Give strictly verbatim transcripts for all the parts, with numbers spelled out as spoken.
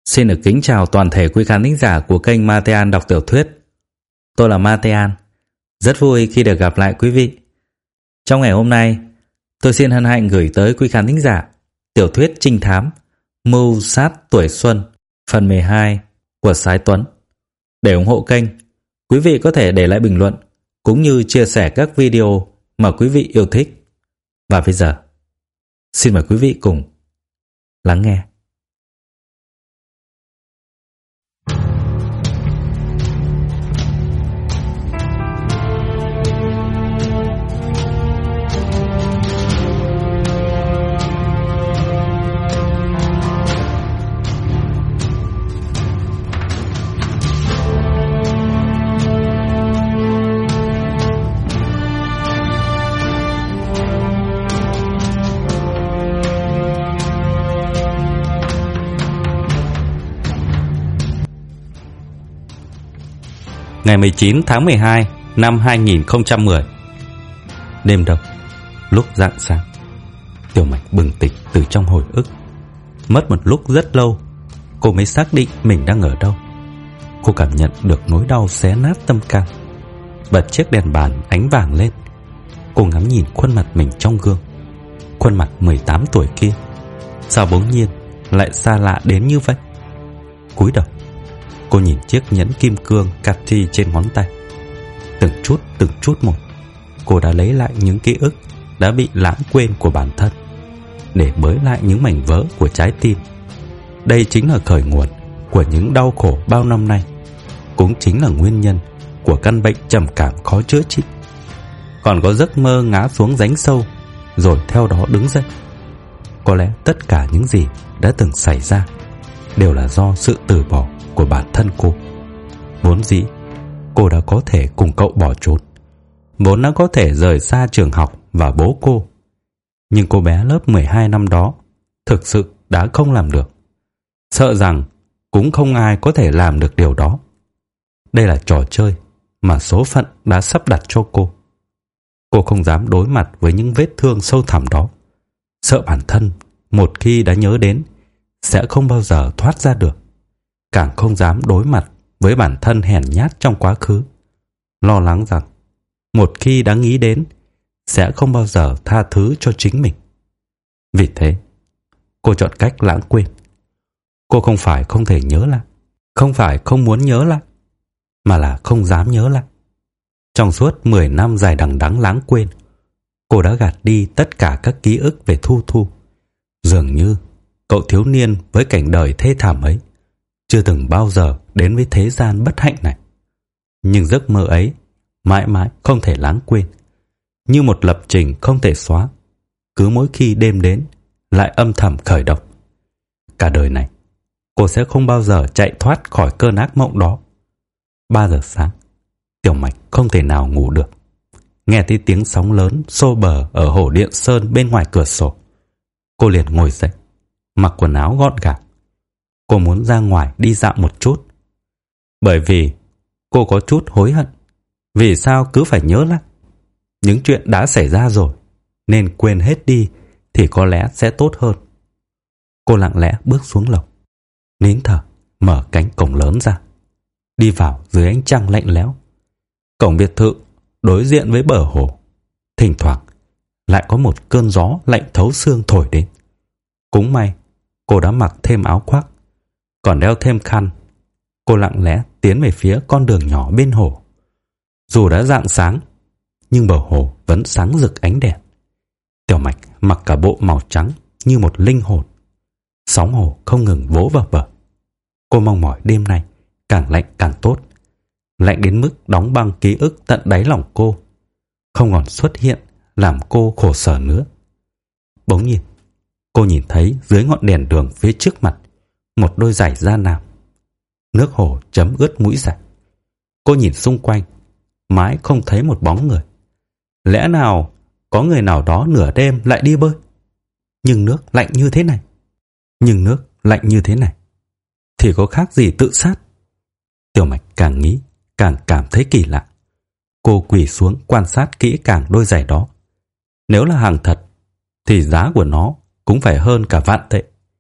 Xin được kính chào toàn thể quý khán thính giả của kênh Matean đọc tiểu thuyết. Tôi là Matean, rất vui khi được gặp lại quý vị. Trong ngày hôm nay, tôi xin hân hạnh gửi tới quý khán thính giả tiểu thuyết trinh thám Mưu sát tuổi xuân phần mười hai của Sái Tuấn. Để ủng hộ kênh, quý vị có thể để lại bình luận cũng như chia sẻ các video mà quý vị yêu thích. Và bây giờ, xin mời quý vị cùng lắng nghe. Ngày mười chín tháng mười hai năm hai nghìn không trăm mười. Đêm đông, lúc rạng sáng, Tiểu Mạch bừng tỉnh từ trong hồi ức. Mất một lúc rất lâu, cô mới xác định mình đang ở đâu. Cô cảm nhận được nỗi đau xé nát tâm can. Bật chiếc đèn bàn ánh vàng lên. Cô ngắm nhìn khuôn mặt mình trong gương. Khuôn mặt mười tám tuổi kia, sao bỗng nhiên lại xa lạ đến như vậy? Cúi đầu, cô nhìn chiếc nhẫn kim cương Cathy trên ngón tay. Từng chút từng chút một, cô đã lấy lại những ký ức đã bị lãng quên của bản thân, để bới lại những mảnh vỡ của trái tim. Đây chính là khởi nguồn của những đau khổ bao năm nay, cũng chính là nguyên nhân của căn bệnh trầm cảm khó chữa trị. Còn có giấc mơ ngã xuống rãnh sâu rồi theo đó đứng dậy. Có lẽ tất cả những gì đã từng xảy ra đều là do sự từ bỏ của bản thân cô. Vốn dĩ cô đã có thể cùng cậu bỏ trốn, vốn đã có thể rời xa trường học và bố cô. Nhưng cô bé lớp mười hai năm đó thực sự đã không làm được. Sợ rằng cũng không ai có thể làm được điều đó. Đây là trò chơi mà số phận đã sắp đặt cho cô. Cô không dám đối mặt với những vết thương sâu thẳm đó, sợ bản thân một khi đã nhớ đến sẽ không bao giờ thoát ra được. Càng không dám đối mặt với bản thân hèn nhát trong quá khứ, lo lắng rằng một khi đã nghĩ đến sẽ không bao giờ tha thứ cho chính mình. Vì thế, cô chọn cách lãng quên. Cô không phải không thể nhớ lại, không phải không muốn nhớ lại, mà là không dám nhớ lại. Trong suốt mười năm dài đằng đẵng lãng quên, cô đã gạt đi tất cả các ký ức về Thu Thu. Dường như cậu thiếu niên với cảnh đời thê thảm ấy chưa từng bao giờ đến với thế gian bất hạnh này. Nhưng giấc mơ ấy mãi mãi không thể lãng quên, như một lập trình không thể xóa. Cứ mỗi khi đêm đến lại âm thầm khởi động. Cả đời này cô sẽ không bao giờ chạy thoát khỏi cơn ác mộng đó. Ba giờ sáng, Tiểu Mạch không thể nào ngủ được. Nghe thấy tiếng sóng lớn xô bờ ở hồ Điện Sơn bên ngoài cửa sổ, cô liền ngồi dậy, mặc quần áo gọn gàng. Cô muốn ra ngoài đi dạo một chút, bởi vì cô có chút hối hận. Vì sao cứ phải nhớ lại những chuyện đã xảy ra rồi, nên quên hết đi thì có lẽ sẽ tốt hơn. Cô lặng lẽ bước xuống lầu, nín thở mở cánh cổng lớn ra, đi vào dưới ánh trăng lạnh lẽo. Cổng biệt thự đối diện với bờ hồ, thỉnh thoảng lại có một cơn gió lạnh thấu xương thổi đến. Cũng may cô đã mặc thêm áo khoác, còn đeo thêm khăn. Cô lặng lẽ tiến về phía con đường nhỏ bên hồ. Dù đã rạng sáng, nhưng bờ hồ vẫn sáng rực ánh đèn. Tiểu Mạch mặc cả bộ màu trắng như một linh hồn. Sóng hồ không ngừng vỗ vào bờ. Cô mong mỏi đêm nay càng lạnh càng tốt, lạnh đến mức đóng băng ký ức tận đáy lòng cô, không còn xuất hiện làm cô khổ sở nữa. Bỗng nhiên, cô nhìn thấy dưới ngọn đèn đường phía trước mặt một đôi giày da nam. Nước hồ chấm ướt mũi giày. Cô nhìn xung quanh, mãi không thấy một bóng người. Lẽ nào có người nào đó nửa đêm lại đi bơi? Nhưng nước lạnh như thế này, nhưng nước lạnh như thế này thì có khác gì tự sát? Tiểu Mạch càng nghĩ càng cảm thấy kỳ lạ. Cô quỳ xuống quan sát kỹ càng đôi giày đó. Nếu là hàng thật thì giá của nó cũng phải hơn cả vạn tệ.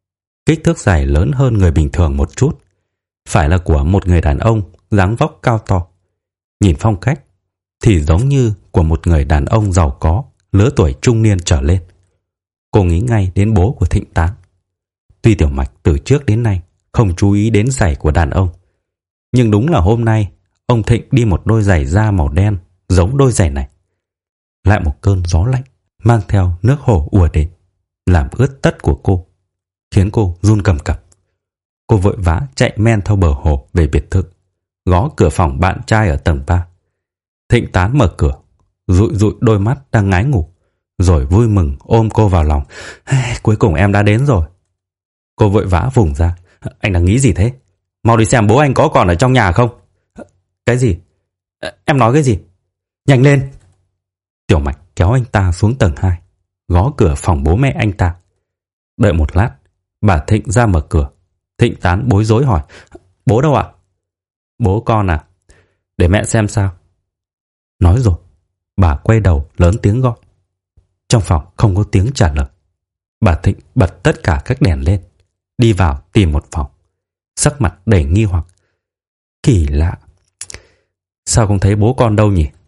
kích thước giày lớn hơn người bình thường một chút, phải là của một người đàn ông dáng vóc cao to. Nhìn phong cách thì giống như của một người đàn ông giàu có, lứa tuổi trung niên trở lên. Cô nghĩ ngay đến bố của Thịnh Tán. Tuy Tiểu Mạch từ trước đến nay không chú ý đến giày của đàn ông, nhưng đúng là hôm nay ông Thịnh đi một đôi giày da màu đen giống đôi giày này. Lại một cơn gió lạnh mang theo nước hồ ùa đến, làm ướt tất của cô, khiến cô run cầm cập. Cô vội vã chạy men theo bờ hồ về biệt thự, gõ cửa phòng bạn trai ở tầng ba. Thịnh Tán mở cửa, dụi dụi đôi mắt đang ngái ngủ, rồi vui mừng ôm cô vào lòng. Cuối cùng em đã đến rồi. Cô vội vã vùng ra. Anh đang nghĩ gì thế? Mau đi xem bố anh có còn ở trong nhà không? Cái gì? Em nói cái gì? Nhanh lên! Tiểu Mạch kéo anh ta xuống tầng hai, gõ cửa phòng bố mẹ anh ta. Đợi một lát, bà Thịnh ra mở cửa. Thịnh Tán bối rối hỏi: Bố đâu ạ? Bố con à? Để mẹ xem sao. Nói rồi, bà quay đầu lớn tiếng gọi. Trong phòng không có tiếng trả lời. Bà Thịnh bật tất cả các đèn lên, đi vào tìm một phòng, sắc mặt đầy nghi hoặc. Kỳ lạ, sao không thấy bố con đâu nhỉ?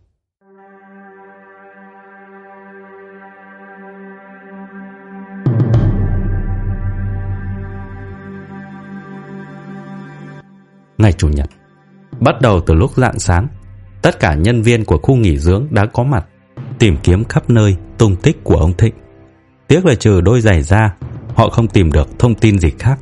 Ngày Chủ nhật, bắt đầu từ lúc rạng sáng, tất cả nhân viên của khu nghỉ dưỡng đã có mặt, tìm kiếm khắp nơi tung tích của ông Thịnh. Tiếc là trừ đôi giày ra, họ không tìm được thông tin gì khác.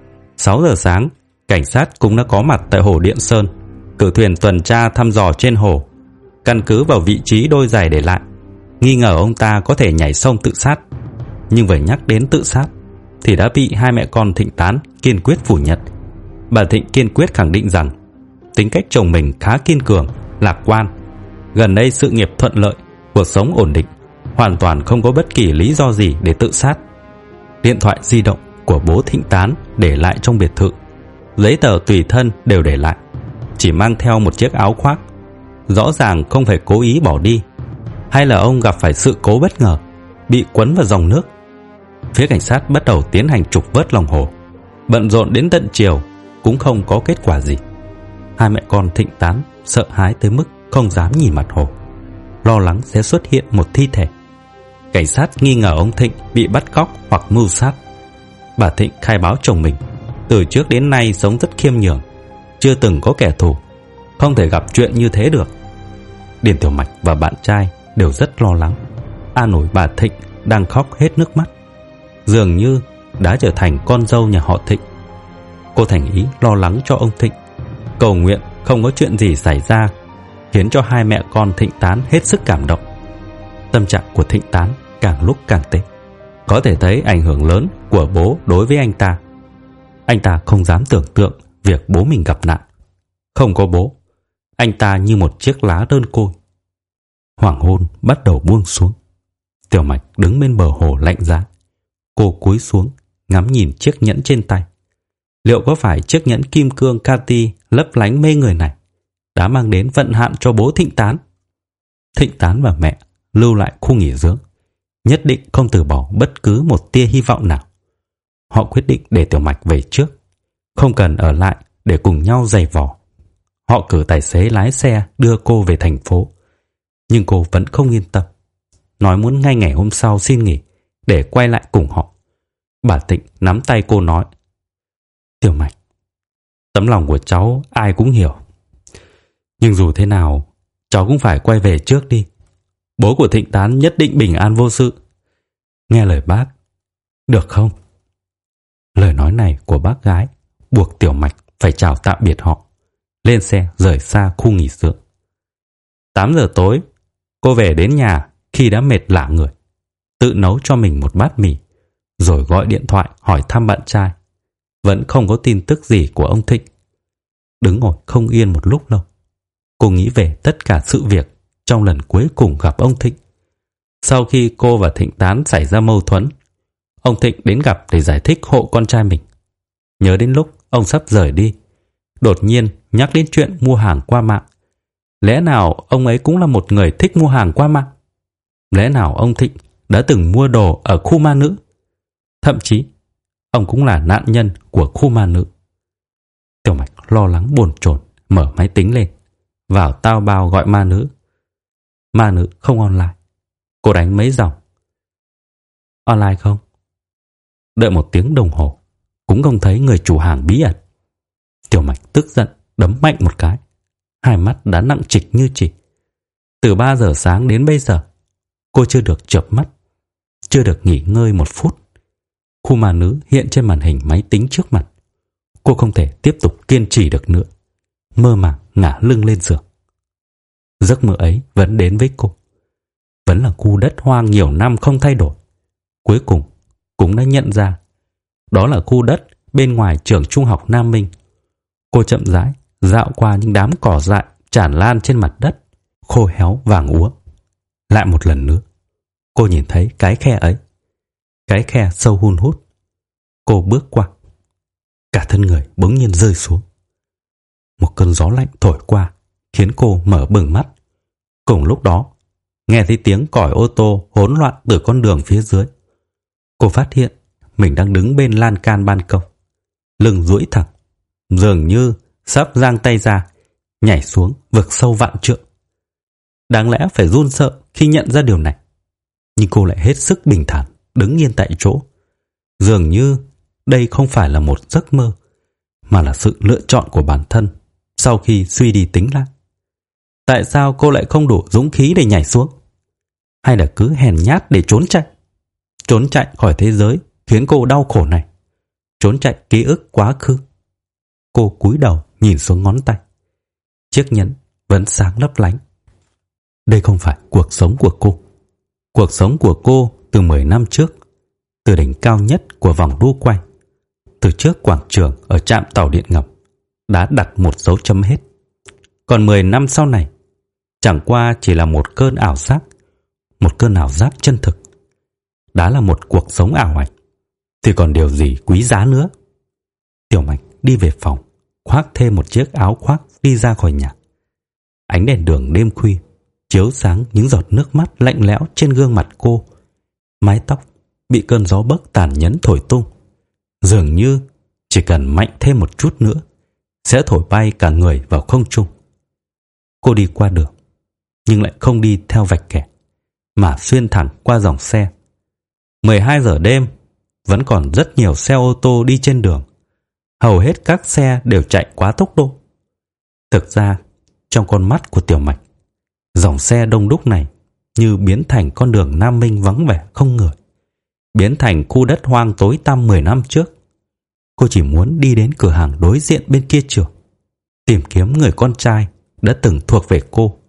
sáu giờ sáng, cảnh sát cũng đã có mặt tại hồ Điện Sơn, cử thuyền tuần tra thăm dò trên hồ. Căn cứ vào vị trí đôi giày để lại, nghi ngờ ông ta có thể nhảy sông tự sát. Nhưng vừa nhắc đến tự sát thì đã bị hai mẹ con Thịnh Tán kiên quyết phủ nhận. Bà Thịnh kiên quyết khẳng định rằng tính cách chồng mình khá kiên cường, lạc quan, gần đây sự nghiệp thuận lợi, cuộc sống ổn định, hoàn toàn không có bất kỳ lý do gì để tự sát. Điện thoại di động của bố Thịnh Tán để lại trong biệt thự, giấy tờ tùy thân đều để lại, chỉ mang theo một chiếc áo khoác. Rõ ràng không phải cố ý bỏ đi, hay là ông gặp phải sự cố bất ngờ, bị cuốn vào dòng nước. Phía cảnh sát bắt đầu tiến hành trục vớt lòng hồ, bận rộn đến tận chiều cũng không có kết quả gì. Hai mẹ con Thịnh Tán sợ hãi tới mức không dám nhìn mặt hồ, lo lắng sẽ xuất hiện một thi thể. Cảnh sát nghi ngờ ông Thịnh bị bắt cóc hoặc mưu sát. Bà Thịnh khai báo chồng mình từ trước đến nay sống rất khiêm nhường, chưa từng có kẻ thù, không thể gặp chuyện như thế được. Điền Tiểu Mạch và bạn trai đều rất lo lắng, an ủi bà Thịnh đang khóc hết nước mắt, dường như đã trở thành con dâu nhà họ Thịnh. Cô thành ý lo lắng cho ông Thịnh, cầu nguyện không có chuyện gì xảy ra, khiến cho hai mẹ con Thịnh Tán hết sức cảm động. Tâm trạng của Thịnh Tán càng lúc càng tệ, có thể thấy ảnh hưởng lớn của bố đối với anh ta. Anh ta không dám tưởng tượng việc bố mình gặp nạn. Không có bố, anh ta như một chiếc lá đơn côi. Hoàng hôn bắt đầu buông xuống. Tiểu Mạch đứng bên bờ hồ lạnh giá. Cô cúi xuống ngắm nhìn chiếc nhẫn trên tay. Liệu có phải chiếc nhẫn kim cương Cati lấp lánh mê người này đã mang đến vận hạn cho bố Thịnh Tán? Thịnh Tán và mẹ lưu lại khu nghỉ dưỡng, nhất định không từ bỏ bất cứ một tia hy vọng nào. Họ quyết định để Tiểu Mạch về trước, không cần ở lại để cùng nhau giày vò. Họ cử tài xế lái xe đưa cô về thành phố, nhưng cô vẫn không yên tâm, nói muốn ngay ngày hôm sau xin nghỉ để quay lại cùng họ. Bà Thịnh nắm tay cô nói: Tiểu Mạch, tấm lòng của cháu ai cũng hiểu, nhưng dù thế nào cháu cũng phải quay về trước đi. Bố của Thịnh Tán nhất định bình an vô sự. Nghe lời bác, được không? Lời nói này của bác gái buộc Tiểu Mạch phải chào tạm biệt họ, lên xe rời xa khu nghỉ dưỡng. tám giờ tối, cô về đến nhà khi đã mệt lả người, tự nấu cho mình một bát mì, rồi gọi điện thoại hỏi thăm bạn trai. Vẫn không có tin tức gì của ông Thịnh. Đứng ngồi không yên một lúc lâu, cô nghĩ về tất cả sự việc trong lần cuối cùng gặp ông Thịnh. Sau khi cô và Thịnh Tán xảy ra mâu thuẫn, ông Thịnh đến gặp để giải thích hộ con trai mình. Nhớ đến lúc ông sắp rời đi, đột nhiên nhắc đến chuyện mua hàng qua mạng. Lẽ nào ông ấy cũng là một người thích mua hàng qua mạng? Lẽ nào ông Thịnh đã từng mua đồ ở khu ma nữ? Thậm chí ông cũng là nạn nhân của khu ma nữ. Tiểu Mạch lo lắng bồn chồn mở máy tính lên, vào tao bao gọi ma nữ. Ma nữ không online. Cô đánh mấy dòng. Online không? Đợi một tiếng đồng hồ cũng không thấy người chủ hàng bí ẩn. Tiểu Mạch tức giận đấm mạnh một cái. Hai mắt đã nặng trịch như chỉ. Từ ba giờ sáng đến bây giờ, cô chưa được chợp mắt, chưa được nghỉ ngơi một phút. Khu ma nữ hiện trên màn hình máy tính trước mặt. Cô không thể tiếp tục kiên trì được nữa, mơ màng ngả lưng lên giường. Giấc mơ ấy vẫn đến với cô. Vẫn là khu đất hoang nhiều năm không thay đổi. Cuối cùng cũng đã nhận ra đó là khu đất bên ngoài trường trung học Nam Minh. Cô chậm rãi dạo qua những đám cỏ dại tràn lan trên mặt đất, khô héo vàng úa. Lại một lần nữa, cô nhìn thấy cái khe ấy. Cái khe sâu hun hút. Cô bước qua. Cả thân người bỗng nhiên rơi xuống. Một cơn gió lạnh thổi qua, khiến cô mở bừng mắt. Cùng lúc đó, nghe thấy tiếng còi ô tô hỗn loạn từ con đường phía dưới. Cô phát hiện mình đang đứng bên lan can ban công, lưng duỗi thẳng, dường như sắp giang tay ra, nhảy xuống vực sâu vạn trượng. Đáng lẽ phải run sợ khi nhận ra điều này, nhưng cô lại hết sức bình thản, đứng yên tại chỗ. Dường như đây không phải là một giấc mơ, mà là sự lựa chọn của bản thân sau khi suy đi tính lại. Tại sao cô lại không đủ dũng khí để nhảy xuống? Hay là cứ hèn nhát để trốn chạy? Trốn chạy khỏi thế giới khiến cô đau khổ này. Trốn chạy ký ức quá khứ. Cô cúi đầu nhìn xuống ngón tay. Chiếc nhẫn vẫn sáng lấp lánh. Đây không phải cuộc sống của cô. Cuộc sống của cô từ mười năm trước, từ đỉnh cao nhất của vòng đu quay, từ trước quảng trường ở trạm tàu điện ngầm, đã đặt một dấu chấm hết. Còn mười năm sau này, chẳng qua chỉ là một cơn ảo giác, một cơn ảo giác chân thực. Đã là một cuộc sống ảo ảnh, thì còn điều gì quý giá nữa? Tiểu Mạch đi về phòng, khoác thêm một chiếc áo khoác đi ra khỏi nhà. Ánh đèn đường đêm khuya chiếu sáng những giọt nước mắt lạnh lẽo trên gương mặt cô. Mái tóc bị cơn gió bấc tàn nhẫn thổi tung, dường như chỉ cần mạnh thêm một chút nữa sẽ thổi bay cả người vào không trung. Cô đi qua đường, nhưng lại không đi theo vạch kẻ, mà xuyên thẳng qua dòng xe. mười hai giờ đêm, vẫn còn rất nhiều xe ô tô đi trên đường. Hầu hết các xe đều chạy quá tốc độ. Thực ra, trong con mắt của Tiểu Mạch, dòng xe đông đúc này như biến thành con đường Nam Minh vắng vẻ không người, biến thành khu đất hoang tối tăm mười năm trước. Cô chỉ muốn đi đến cửa hàng đối diện bên kia trường, tìm kiếm người con trai đã từng thuộc về cô.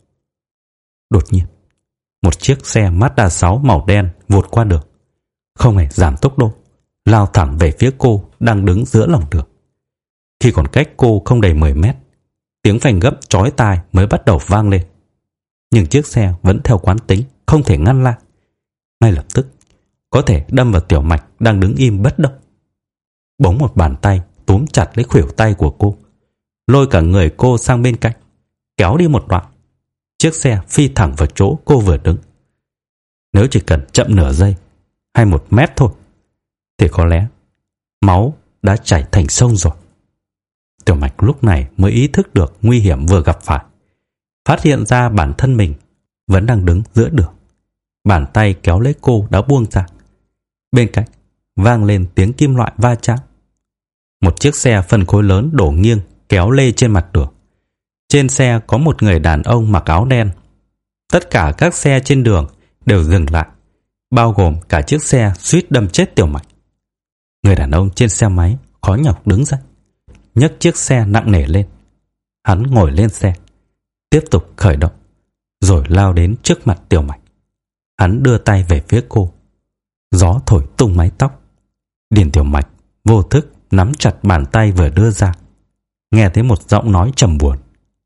Đột nhiên, một chiếc xe Mazda sáu màu đen vụt qua đường, không hề giảm tốc độ, lao thẳng về phía cô đang đứng giữa lòng đường. Khi còn cách cô không đầy mười mét, tiếng phanh gấp chói tai mới bắt đầu vang lên. Nhưng chiếc xe vẫn theo quán tính, không thể ngăn lại. Ngay lập tức, có thể đâm vào Tiểu Mạch đang đứng im bất động. Bỗng một bàn tay túm chặt lấy khuỷu tay của cô, lôi cả người cô sang bên cạnh, kéo đi một đoạn. Chiếc xe phi thẳng vào chỗ cô vừa đứng. Nếu chỉ cần chậm nửa giây hay một mét thôi, thì có lẽ máu đã chảy thành sông rồi. Tiểu Mạch lúc này mới ý thức được nguy hiểm vừa gặp phải, phát hiện ra bản thân mình vẫn đang đứng giữa đường. Bàn tay kéo lấy cô đã buông ra. Bên cạnh vang lên tiếng kim loại va chạm. Một chiếc xe phân khối lớn đổ nghiêng kéo lê trên mặt đường. Trên xe có một người đàn ông mặc áo đen. Tất cả các xe trên đường đều dừng lại, bao gồm cả chiếc xe suýt đâm chết Tiểu Mạch. Người đàn ông trên xe máy khó nhọc đứng dậy, nhấc chiếc xe nặng nề lên. Hắn ngồi lên xe, tiếp tục khởi động, rồi lao đến trước mặt Tiểu Mạch. Hắn đưa tay về phía cô. Gió thổi tung mái tóc. Điền Tiểu Mạch vô thức nắm chặt bàn tay vừa đưa ra, nghe thấy một giọng nói trầm buồn: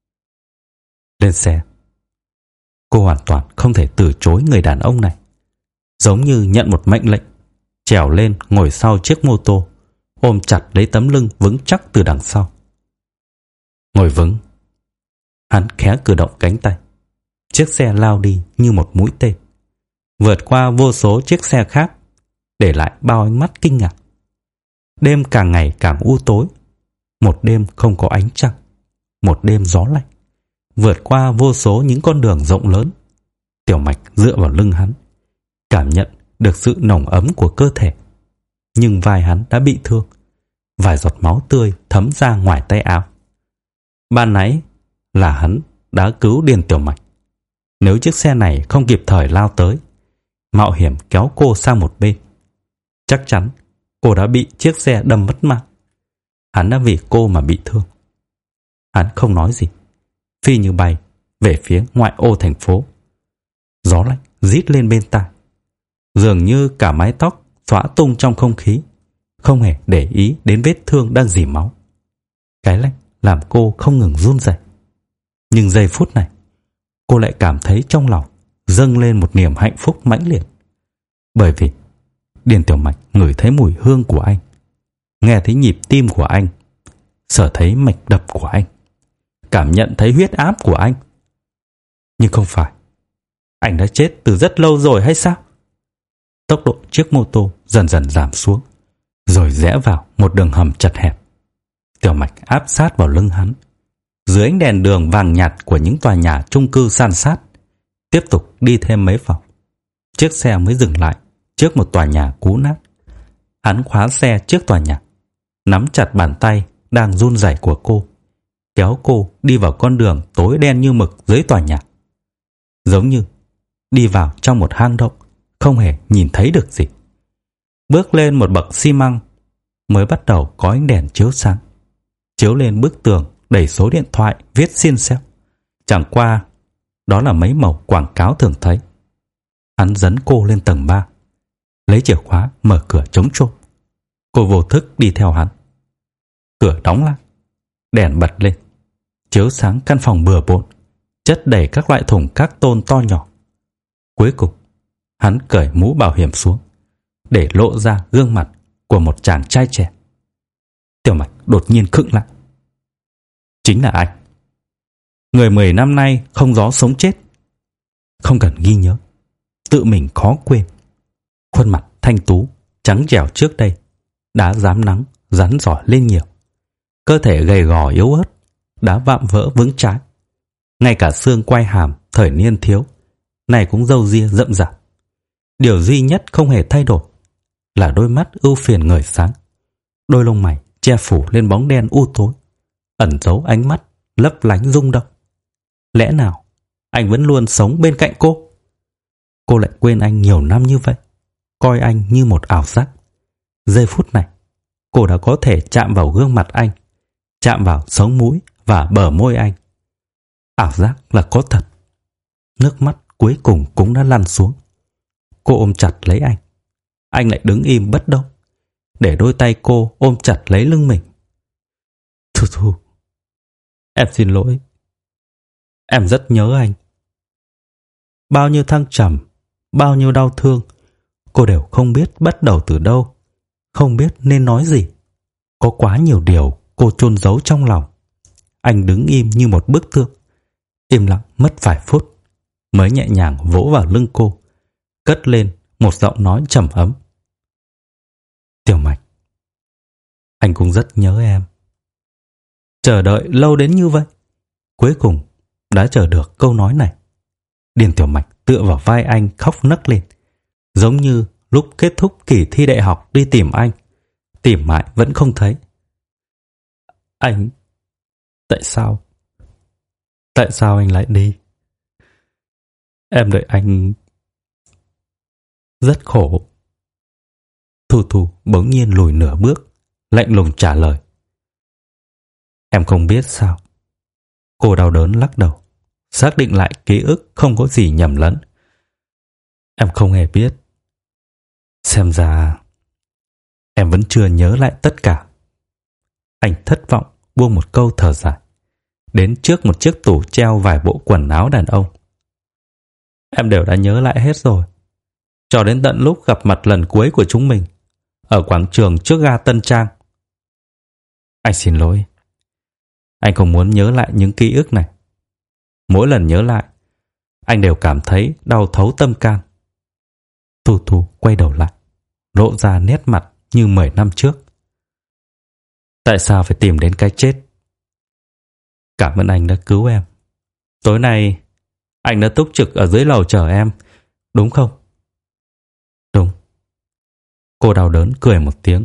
lên xe. Cô hoàn toàn không thể từ chối người đàn ông này, giống như nhận một mệnh lệnh, trèo lên ngồi sau chiếc mô tô, ôm chặt lấy tấm lưng vững chắc từ đằng sau. Ngồi vững. Hắn khẽ cử động cánh tay. Chiếc xe lao đi như một mũi tên, vượt qua vô số chiếc xe khác, để lại bao ánh mắt kinh ngạc. đêm càng ngày càng u tối. Một đêm không có ánh trăng, một đêm gió lạnh, vượt qua vô số những con đường rộng lớn. Tiểu Mạch dựa vào lưng hắn, cảm nhận được sự nồng ấm của cơ thể. Nhưng vai hắn đã bị thương, vài giọt máu tươi thấm ra ngoài tay áo. Ban nãy là hắn đã cứu Điền Tiểu Mạch. Nếu chiếc xe này không kịp thời lao tới, mạo hiểm kéo cô sang một bên, chắc chắn cô đã bị chiếc xe đâm mất mạng. Hắn đã vì cô mà bị thương. Hắn không nói gì, phi như bay về phía ngoại ô thành phố. Gió lạnh rít lên bên tai, dường như cả mái tóc xõa tung trong không khí, không hề để ý đến vết thương đang rỉ máu. Cái lạnh làm cô không ngừng run rẩy. Nhưng giây phút này, cô lại cảm thấy trong lòng dâng lên một niềm hạnh phúc mãnh liệt. Bởi vì Điền Tiểu Mạch ngửi thấy mùi hương của anh, nghe thấy nhịp tim của anh, sở thấy mạch đập của anh, cảm nhận thấy huyết áp của anh. Nhưng không phải, anh đã chết từ rất lâu rồi hay sao? Tốc độ chiếc mô tô dần dần giảm xuống, rồi rẽ vào một đường hầm chật hẹp. Tiểu Mạch áp sát vào lưng hắn, dưới ánh đèn đường vàng nhạt của những tòa nhà chung cư san sát. Tiếp tục đi thêm mấy vòng, chiếc xe mới dừng lại trước một tòa nhà cũ nát. Hắn khóa xe trước tòa nhà, nắm chặt bàn tay đang run rẩy của cô, kéo cô đi vào con đường tối đen như mực dưới tòa nhà. Giống như đi vào trong một hang động, không hề nhìn thấy được gì. Bước lên một bậc xi măng, mới bắt đầu có ánh đèn chiếu sáng, chiếu lên bức tường đầy số điện thoại viết xiên xeo. Chẳng qua đó là mấy mẩu quảng cáo thường thấy. Hắn dẫn cô lên tầng ba, lấy chìa khóa mở cửa chống trộm. Cô vô thức đi theo hắn. Cửa đóng lại, đèn bật lên, chiếu sáng căn phòng bừa bộn, chất đầy các loại thùng các tôn to nhỏ. Cuối cùng, hắn cởi mũ bảo hiểm xuống, để lộ ra gương mặt của một chàng trai trẻ. Tiểu Mạch đột nhiên khựng lại. Chính là anh, người mười năm nay không rõ sống chết. Không cần ghi nhớ, tự mình khó quên. Khuôn mặt thanh tú, trắng trẻo trước đây đã rám nắng, rắn giỏi lên nhiều. Cơ thể gầy gò yếu ớt đã vạm vỡ vững trái. Ngay cả xương quai hàm thời niên thiếu này cũng râu ria rậm rạp. Điều duy nhất không hề thay đổi là đôi mắt ưu phiền ngời sáng, đôi lông mày che phủ lên bóng đen u tối, ẩn giấu ánh mắt lấp lánh rung động. Lẽ nào anh vẫn luôn sống bên cạnh cô? Cô lại quên anh nhiều năm như vậy, coi anh như một ảo giác. Giây phút này, cô đã có thể chạm vào gương mặt anh, chạm vào sống mũi và bờ môi anh. Ảo giác là có thật. Nước mắt cuối cùng cũng đã lăn xuống. Cô ôm chặt lấy anh. Anh lại đứng im bất động, để đôi tay cô ôm chặt lấy lưng mình. Thu Thu, em xin lỗi. Em rất nhớ anh. Bao nhiêu thăng trầm, bao nhiêu đau thương, cô đều không biết bắt đầu từ đâu, không biết nên nói gì. Có quá nhiều điều cô chôn giấu trong lòng. Anh đứng im như một bức tượng, im lặng mất vài phút, mới nhẹ nhàng vỗ vào lưng cô, cất lên một giọng nói trầm ấm. Tiểu Mạch, anh cũng rất nhớ em. Chờ đợi lâu đến như vậy, cuối cùng đã chờ được câu nói này. Điền Tiểu Mạch tựa vào vai anh khóc nấc lên, giống như lúc kết thúc kỳ thi đại học đi tìm anh, tìm mãi vẫn không thấy. Anh, tại sao? Tại sao anh lại đi? Em đợi anh rất khổ. Thu Thu bỗng nhiên lùi nửa bước, lạnh lùng trả lời. Em không biết sao? Cô đau đớn lắc đầu, xác định lại ký ức không có gì nhầm lẫn. Em không hề biết. Xem ra em vẫn chưa nhớ lại tất cả. Anh thất vọng buông một câu thở dài, đến trước một chiếc tủ treo vài bộ quần áo đàn ông. Em đều đã nhớ lại hết rồi, cho đến tận lúc gặp mặt lần cuối của chúng mình ở quảng trường trước ga Tân Trang. Anh xin lỗi. Anh không muốn nhớ lại những ký ức này. Mỗi lần nhớ lại, anh đều cảm thấy đau thấu tâm can. Thu Thu quay đầu lại, lộ ra nét mặt như mười năm trước. Tại sao phải tìm đến cái chết? Cảm ơn anh đã cứu em. Tối nay anh đã túc trực ở dưới lầu chờ em, đúng không? Đúng. Cô đau đớn cười một tiếng.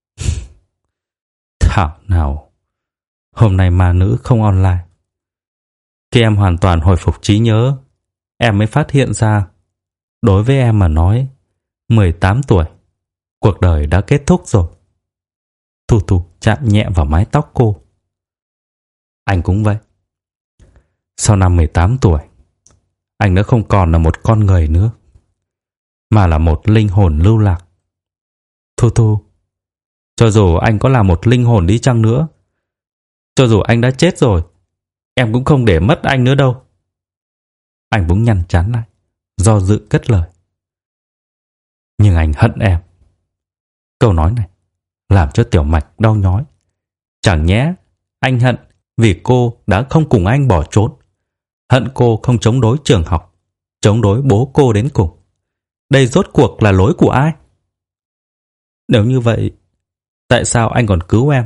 Thảo nào, hôm nay ma nữ không online. Khi em hoàn toàn hồi phục trí nhớ, em mới phát hiện ra, đối với em mà nói, mười tám tuổi, cuộc đời đã kết thúc rồi. Thu Thu chạm nhẹ vào mái tóc cô. Anh cũng vậy. Sau năm mười tám tuổi, anh đã không còn là một con người nữa, mà là một linh hồn lưu lạc. Thu Thu, cho dù anh có là một linh hồn đi chăng nữa, cho dù anh đã chết rồi, em cũng không để mất anh nữa đâu. Anh bỗng nhăn chán lại, do dự cất lời. Nhưng anh hận em. Câu nói này làm cho Tiểu Mạch đau nhói. Chẳng nhẽ anh hận vì cô đã không cùng anh bỏ trốn, hận cô không chống đối trường học, chống đối bố cô đến cùng. Đây rốt cuộc là lỗi của ai? Nếu như vậy, tại sao anh còn cứu em?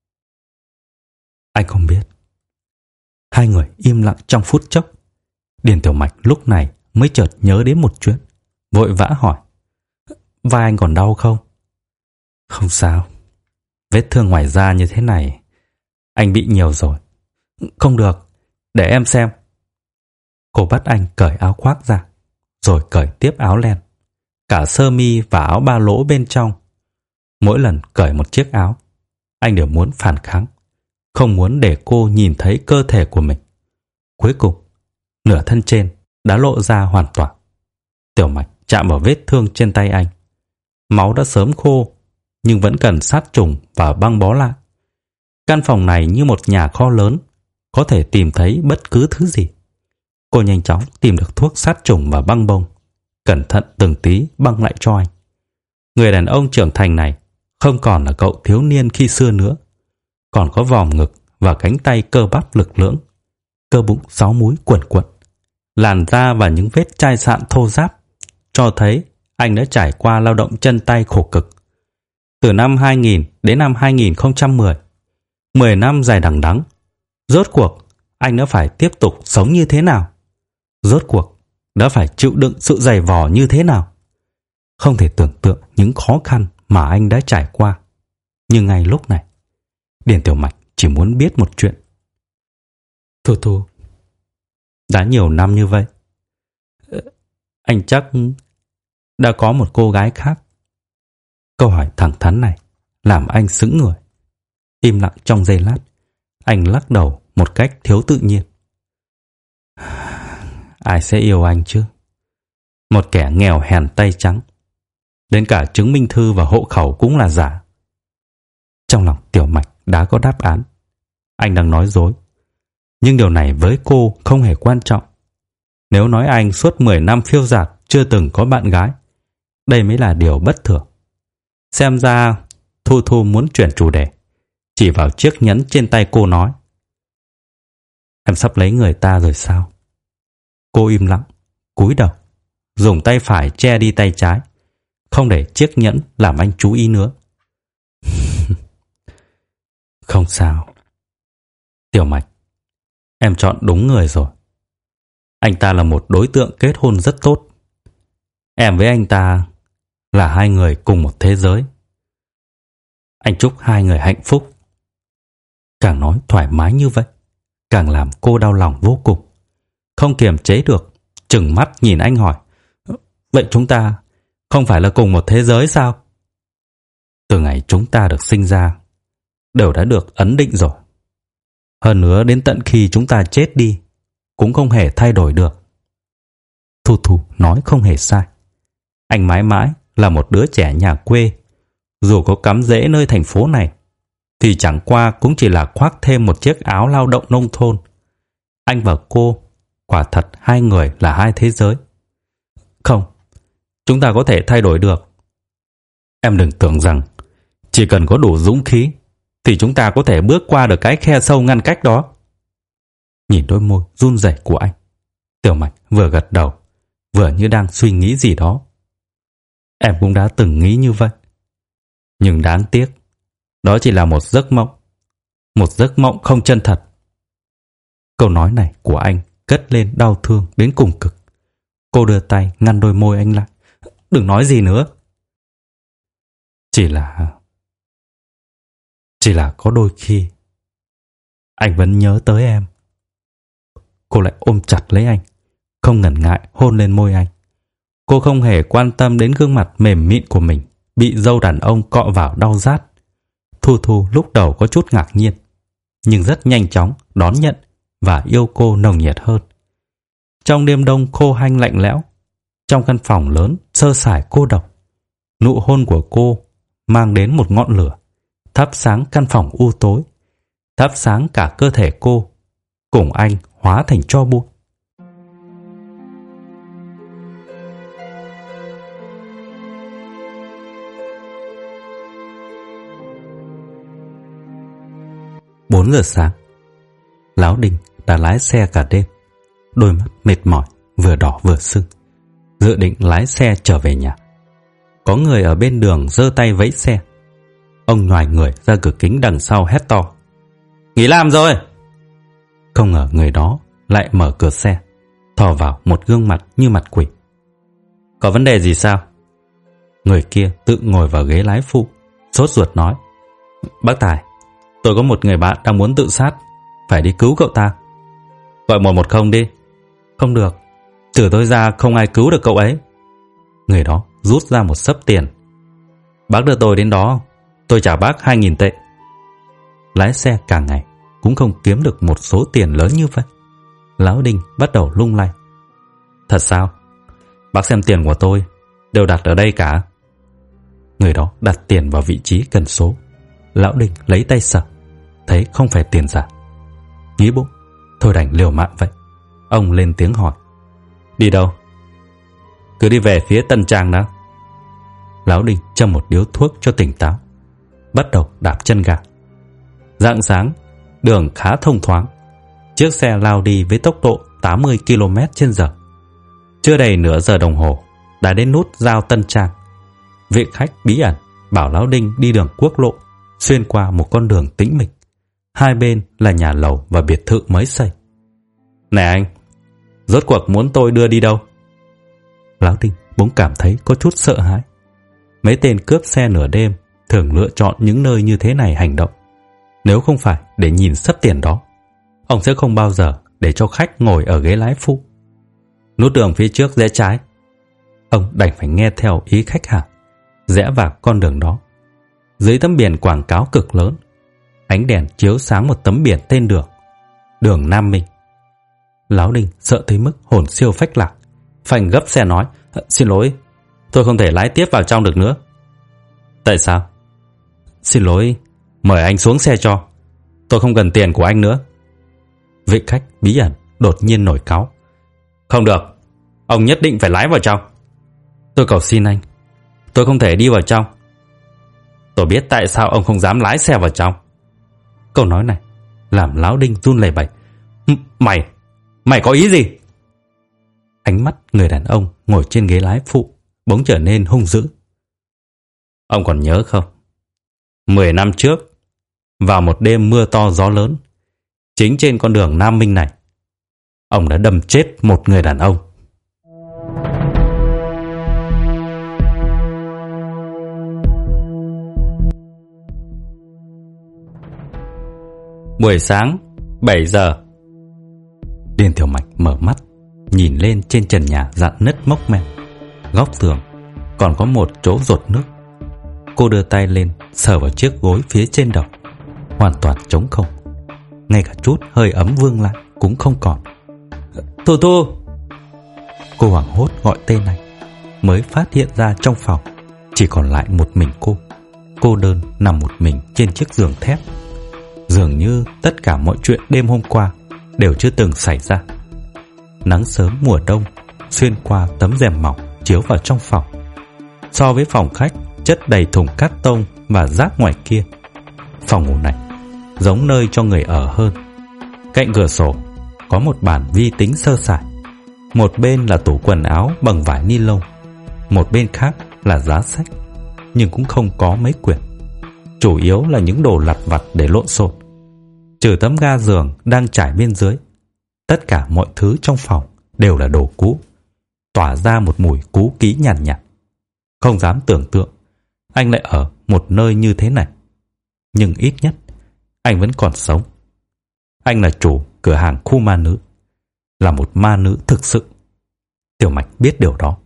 Anh không biết. Hai người im lặng trong phút chốc. Điền Tiểu Mạch lúc này mới chợt nhớ đến một chuyện, vội vã hỏi. Vai anh còn đau không? Không sao. Vết thương ngoài da như thế này, anh bị nhiều rồi. Không được, để em xem. Cô bắt anh cởi áo khoác ra, rồi cởi tiếp áo len, cả sơ mi và áo ba lỗ bên trong. Mỗi lần cởi một chiếc áo, anh đều muốn phản kháng, không muốn để cô nhìn thấy cơ thể của mình. Cuối cùng, nửa thân trên đã lộ ra hoàn toàn. Tiểu Mạch chạm vào vết thương trên tay anh. Máu đã sớm khô, nhưng vẫn cần sát trùng và băng bó lại. Căn phòng này như một nhà kho lớn, có thể tìm thấy bất cứ thứ gì. Cô nhanh chóng tìm được thuốc sát trùng và băng bông, cẩn thận từng tí băng lại cho anh. Người đàn ông trưởng thành này không còn là cậu thiếu niên khi xưa nữa, còn có vòm ngực và cánh tay cơ bắp lực lưỡng, cơ bụng sáu múi quần quật, làn da và những vết chai sạn thô ráp, cho thấy anh đã trải qua lao động chân tay khổ cực. Từ năm hai nghìn đến năm hai nghìn không trăm mười, mười năm dài đằng đẵng, rốt cuộc anh đã phải tiếp tục sống như thế nào? Rốt cuộc đã phải chịu đựng sự dày vò như thế nào? Không thể tưởng tượng những khó khăn mà anh đã trải qua. Nhưng ngay lúc này, Điền Tiểu Mạch chỉ muốn biết một chuyện. Thu Thu, đã nhiều năm như vậy, anh chắc đã có một cô gái khác. Câu hỏi thẳng thắn này làm anh sững người. Im lặng trong giây lát, anh lắc đầu một cách thiếu tự nhiên. Ai sẽ yêu anh chứ? Một kẻ nghèo hèn tay trắng, đến cả chứng minh thư và hộ khẩu cũng là giả. Trong lòng Tiểu Mạch đã có đáp án. Anh đang nói dối. Nhưng điều này với cô không hề quan trọng. Nếu nói anh suốt mười năm phiêu dạt chưa từng có bạn gái, đây mới là điều bất thường. Xem ra Thu Thu muốn chuyển chủ đề, chỉ vào chiếc nhẫn trên tay cô nói. Em sắp lấy người ta rồi sao? Cô im lặng, cúi đầu, dùng tay phải che đi tay trái, không để chiếc nhẫn làm anh chú ý nữa. Không sao. Tiểu Mạch, em chọn đúng người rồi. Anh ta là một đối tượng kết hôn rất tốt. Em với anh ta là hai người cùng một thế giới. Anh chúc hai người hạnh phúc. Càng nói thoải mái như vậy, càng làm cô đau lòng vô cùng. Không kiềm chế được, trừng mắt nhìn anh hỏi. Vậy chúng ta không phải là cùng một thế giới sao? Từ ngày chúng ta được sinh ra, đều đã được ấn định rồi. Hơn nữa đến tận khi chúng ta chết đi, cũng không hề thay đổi được. Thu Thu nói không hề sai. Anh mãi mãi là một đứa trẻ nhà quê. Dù có cắm rễ nơi thành phố này, thì chẳng qua cũng chỉ là khoác thêm một chiếc áo lao động nông thôn. Anh và cô, quả thật hai người là hai thế giới. Không, chúng ta có thể thay đổi được. Em đừng tưởng rằng chỉ cần có đủ dũng khí thì chúng ta có thể bước qua được cái khe sâu ngăn cách đó. Nhìn đôi môi run rẩy của anh, Tiểu Mạch vừa gật đầu, vừa như đang suy nghĩ gì đó. Em cũng đã từng nghĩ như vậy. Nhưng đáng tiếc, đó chỉ là một giấc mộng. Một giấc mộng không chân thật. Câu nói này của anh cất lên đau thương đến cùng cực. Cô đưa tay ngăn đôi môi anh lại. Đừng nói gì nữa. Chỉ là... Chỉ là có đôi khi anh vẫn nhớ tới em. Cô lại ôm chặt lấy anh, không ngần ngại hôn lên môi anh. Cô không hề quan tâm đến gương mặt mềm mịn của mình bị dâu đàn ông cọ vào đau rát. Thu Thu lúc đầu có chút ngạc nhiên, nhưng rất nhanh chóng đón nhận và yêu cô nồng nhiệt hơn. Trong đêm đông khô hanh lạnh lẽo, trong căn phòng lớn sơ sài cô độc, nụ hôn của cô mang đến một ngọn lửa, thắp sáng căn phòng u tối, thắp sáng cả cơ thể cô, cùng anh hóa thành tro bụi. Bốn giờ sáng, Lão Đinh đã lái xe cả đêm, đôi mắt mệt mỏi, vừa đỏ vừa sưng, dự định lái xe trở về nhà. Có người ở bên đường giơ tay vẫy xe. Ông nhoài người ra cửa kính đằng sau hét to: "Nghỉ làm rồi!" Không ngờ người đó lại mở cửa xe, thò vào một gương mặt như mặt quỷ. "Có vấn đề gì sao?" Người kia tự ngồi vào ghế lái phụ, sốt ruột nói: "Bác Tài, tôi có một người bạn đang muốn tự sát, phải đi cứu cậu ta." "Gọi một một không đi." "Không được, trừ tôi ra không ai cứu được cậu ấy." Người đó rút ra một xấp tiền. "Bác đưa tôi đến đó, tôi trả bác hai nghìn tệ." Lái xe cả ngày cũng không kiếm được một số tiền lớn như vậy. Lão Đinh bắt đầu lung lay. "Thật sao? Bác xem tiền của tôi đều đặt ở đây cả." Người đó đặt tiền vào vị trí cần số. Lão Đinh lấy tay sờ, thấy không phải tiền giả. Nghĩ bụng, thôi đành liều mạng vậy. Ông lên tiếng hỏi: "Đi đâu?" "Cứ đi về phía Tân Trang đó." Lão Đinh châm một điếu thuốc cho tỉnh táo, bắt đầu đạp chân ga. Rạng sáng, đường khá thông thoáng. Chiếc xe lao đi với tốc độ tám mươi ki lô mét trên giờ. Chưa đầy nửa giờ đồng hồ đã đến nút giao Tân Trang. Vị khách bí ẩn bảo Lão Đinh đi đường quốc lộ, xuyên qua một con đường tĩnh mịch. Hai bên là nhà lầu và biệt thự mới xây. "Này anh, rốt cuộc muốn tôi đưa đi đâu?" Lão Đinh bỗng cảm thấy có chút sợ hãi. Mấy tên cướp xe nửa đêm thường lựa chọn những nơi như thế này hành động. Nếu không phải để nhìn xấp tiền đó, ông sẽ không bao giờ để cho khách ngồi ở ghế lái phụ. Nút đường phía trước rẽ trái. Ông đành phải nghe theo ý khách hàng, rẽ vào con đường đó. Dưới tấm biển quảng cáo cực lớn, ánh đèn chiếu sáng một tấm biển tên đường: Đường Nam Minh. Lão Đinh sợ tới mức hồn siêu phách lạc, phanh gấp xe nói: "Xin lỗi, tôi không thể lái tiếp vào trong được nữa." "Tại sao?" "Xin lỗi, mời anh xuống xe cho. Tôi không cần tiền của anh nữa." Vị khách bí ẩn đột nhiên nổi cáu: "Không được, ông nhất định phải lái vào trong." "Tôi cầu xin anh, tôi không thể đi vào trong." "Tôi biết tại sao ông không dám lái xe vào trong." Câu nói này làm Lão Đinh run lẩy bẩy. Mày, mày có ý gì?" Ánh mắt người đàn ông ngồi trên ghế lái phụ bỗng trở nên hung dữ. "Ông còn nhớ không? Mười năm trước, vào một đêm mưa to gió lớn, chính trên con đường Nam Minh này, ông đã đâm chết một người đàn ông." Buổi sáng bảy giờ. Điền Tiểu Mạch mở mắt, nhìn lên trên trần nhà rạn nứt mốc men. Góc tường còn có một chỗ dột nước. Cô đưa tay lên sờ vào chiếc gối phía trên đầu, hoàn toàn trống không, ngay cả chút hơi ấm vương lại cũng không còn. "Thu Thu!" Cô hoảng hốt gọi tên này, mới phát hiện ra trong phòng chỉ còn lại một mình cô, cô đơn nằm một mình trên chiếc giường thép. Dường như tất cả mọi chuyện đêm hôm qua đều chưa từng xảy ra. Nắng sớm mùa đông xuyên qua tấm rèm mỏng chiếu vào trong phòng. So với phòng khách chất đầy thùng cát tông và rác ngoài kia, phòng ngủ này giống nơi cho người ở hơn. Cạnh cửa sổ có một bàn vi tính sơ sài. Một bên là tủ quần áo bằng vải ni lông, một bên khác là giá sách, nhưng cũng không có mấy quyển. Chủ yếu là những đồ lặt vặt để lộn xộn. Trừ tấm ga giường đang trải bên dưới, tất cả mọi thứ trong phòng đều là đồ cũ, tỏa ra một mùi cũ kỹ nhàn nhạt, nhạt. Không dám tưởng tượng anh lại ở một nơi như thế này. Nhưng ít nhất anh vẫn còn sống. Anh là chủ cửa hàng khu ma nữ, là một ma nữ thực sự. Tiểu Mạch biết điều đó.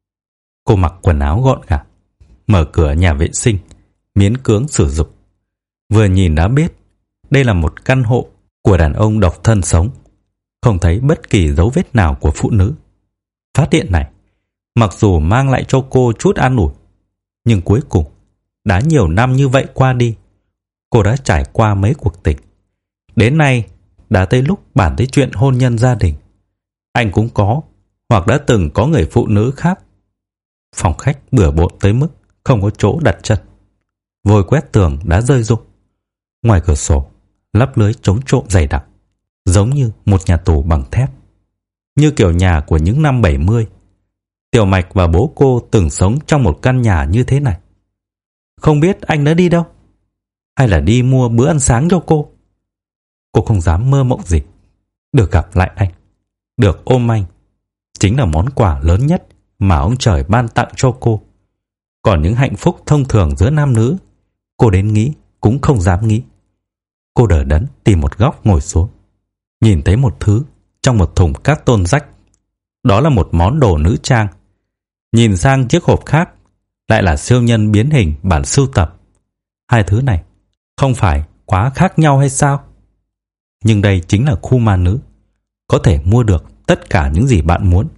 Cô mặc quần áo gọn gàng, mở cửa nhà vệ sinh, miễn cưỡng sử dụng. Vừa nhìn đã biết đây là một căn hộ của đàn ông độc thân sống, không thấy bất kỳ dấu vết nào của phụ nữ. Phát hiện này, mặc dù mang lại cho cô chút an ủi, nhưng cuối cùng, đã nhiều năm như vậy qua đi, cô đã trải qua mấy cuộc tình. Đến nay, đã tới lúc bàn tới chuyện hôn nhân gia đình. Anh cũng có, hoặc đã từng có người phụ nữ khác. Phòng khách bừa bộn tới mức không có chỗ đặt chân. Vôi quét tường đã rơi rụng. Ngoài cửa sổ, lắp lưới chống trộm dày đặc, giống như một nhà tù bằng thép. Như kiểu nhà của những năm bảy mươi. Tiểu Mạch và bố cô từng sống trong một căn nhà như thế này. Không biết anh đã đi đâu? Hay là đi mua bữa ăn sáng cho cô? Cô không dám mơ mộng gì. Được gặp lại anh, được ôm anh, chính là món quà lớn nhất mà ông trời ban tặng cho cô. Còn những hạnh phúc thông thường giữa nam nữ, cô đến nghĩ cũng không dám nghĩ. Cô đờ đẫn tìm một góc ngồi xuống, nhìn thấy một thứ trong một thùng cát tôn rách. Đó là một món đồ nữ trang. Nhìn sang chiếc hộp khác, lại là siêu nhân biến hình bản sưu tập. Hai thứ này không phải quá khác nhau hay sao? Nhưng đây chính là khu ma nữ, có thể mua được tất cả những gì bạn muốn.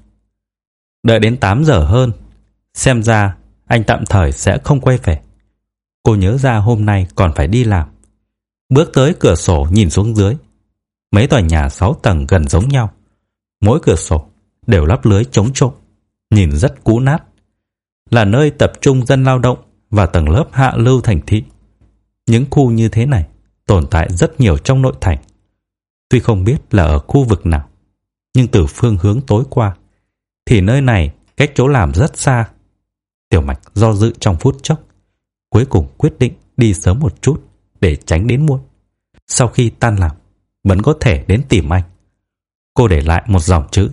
Đợi đến tám giờ hơn, xem ra anh tạm thời sẽ không quay về. Cô nhớ ra hôm nay còn phải đi làm. Bước tới cửa sổ nhìn xuống dưới. Mấy tòa nhà sáu tầng gần giống nhau, mỗi cửa sổ đều lắp lưới chống trộm, nhìn rất cũ nát. Là nơi tập trung dân lao động và tầng lớp hạ lưu thành thị. Những khu như thế này tồn tại rất nhiều trong nội thành. Tuy không biết là ở khu vực nào, nhưng từ phương hướng tối qua thì nơi này cách chỗ làm rất xa. Tiểu Mạch do dự trong phút chốc, cuối cùng quyết định đi sớm một chút để tránh đến muộn. Sau khi tan làm, vẫn có thể đến tìm anh. Cô để lại một dòng chữ: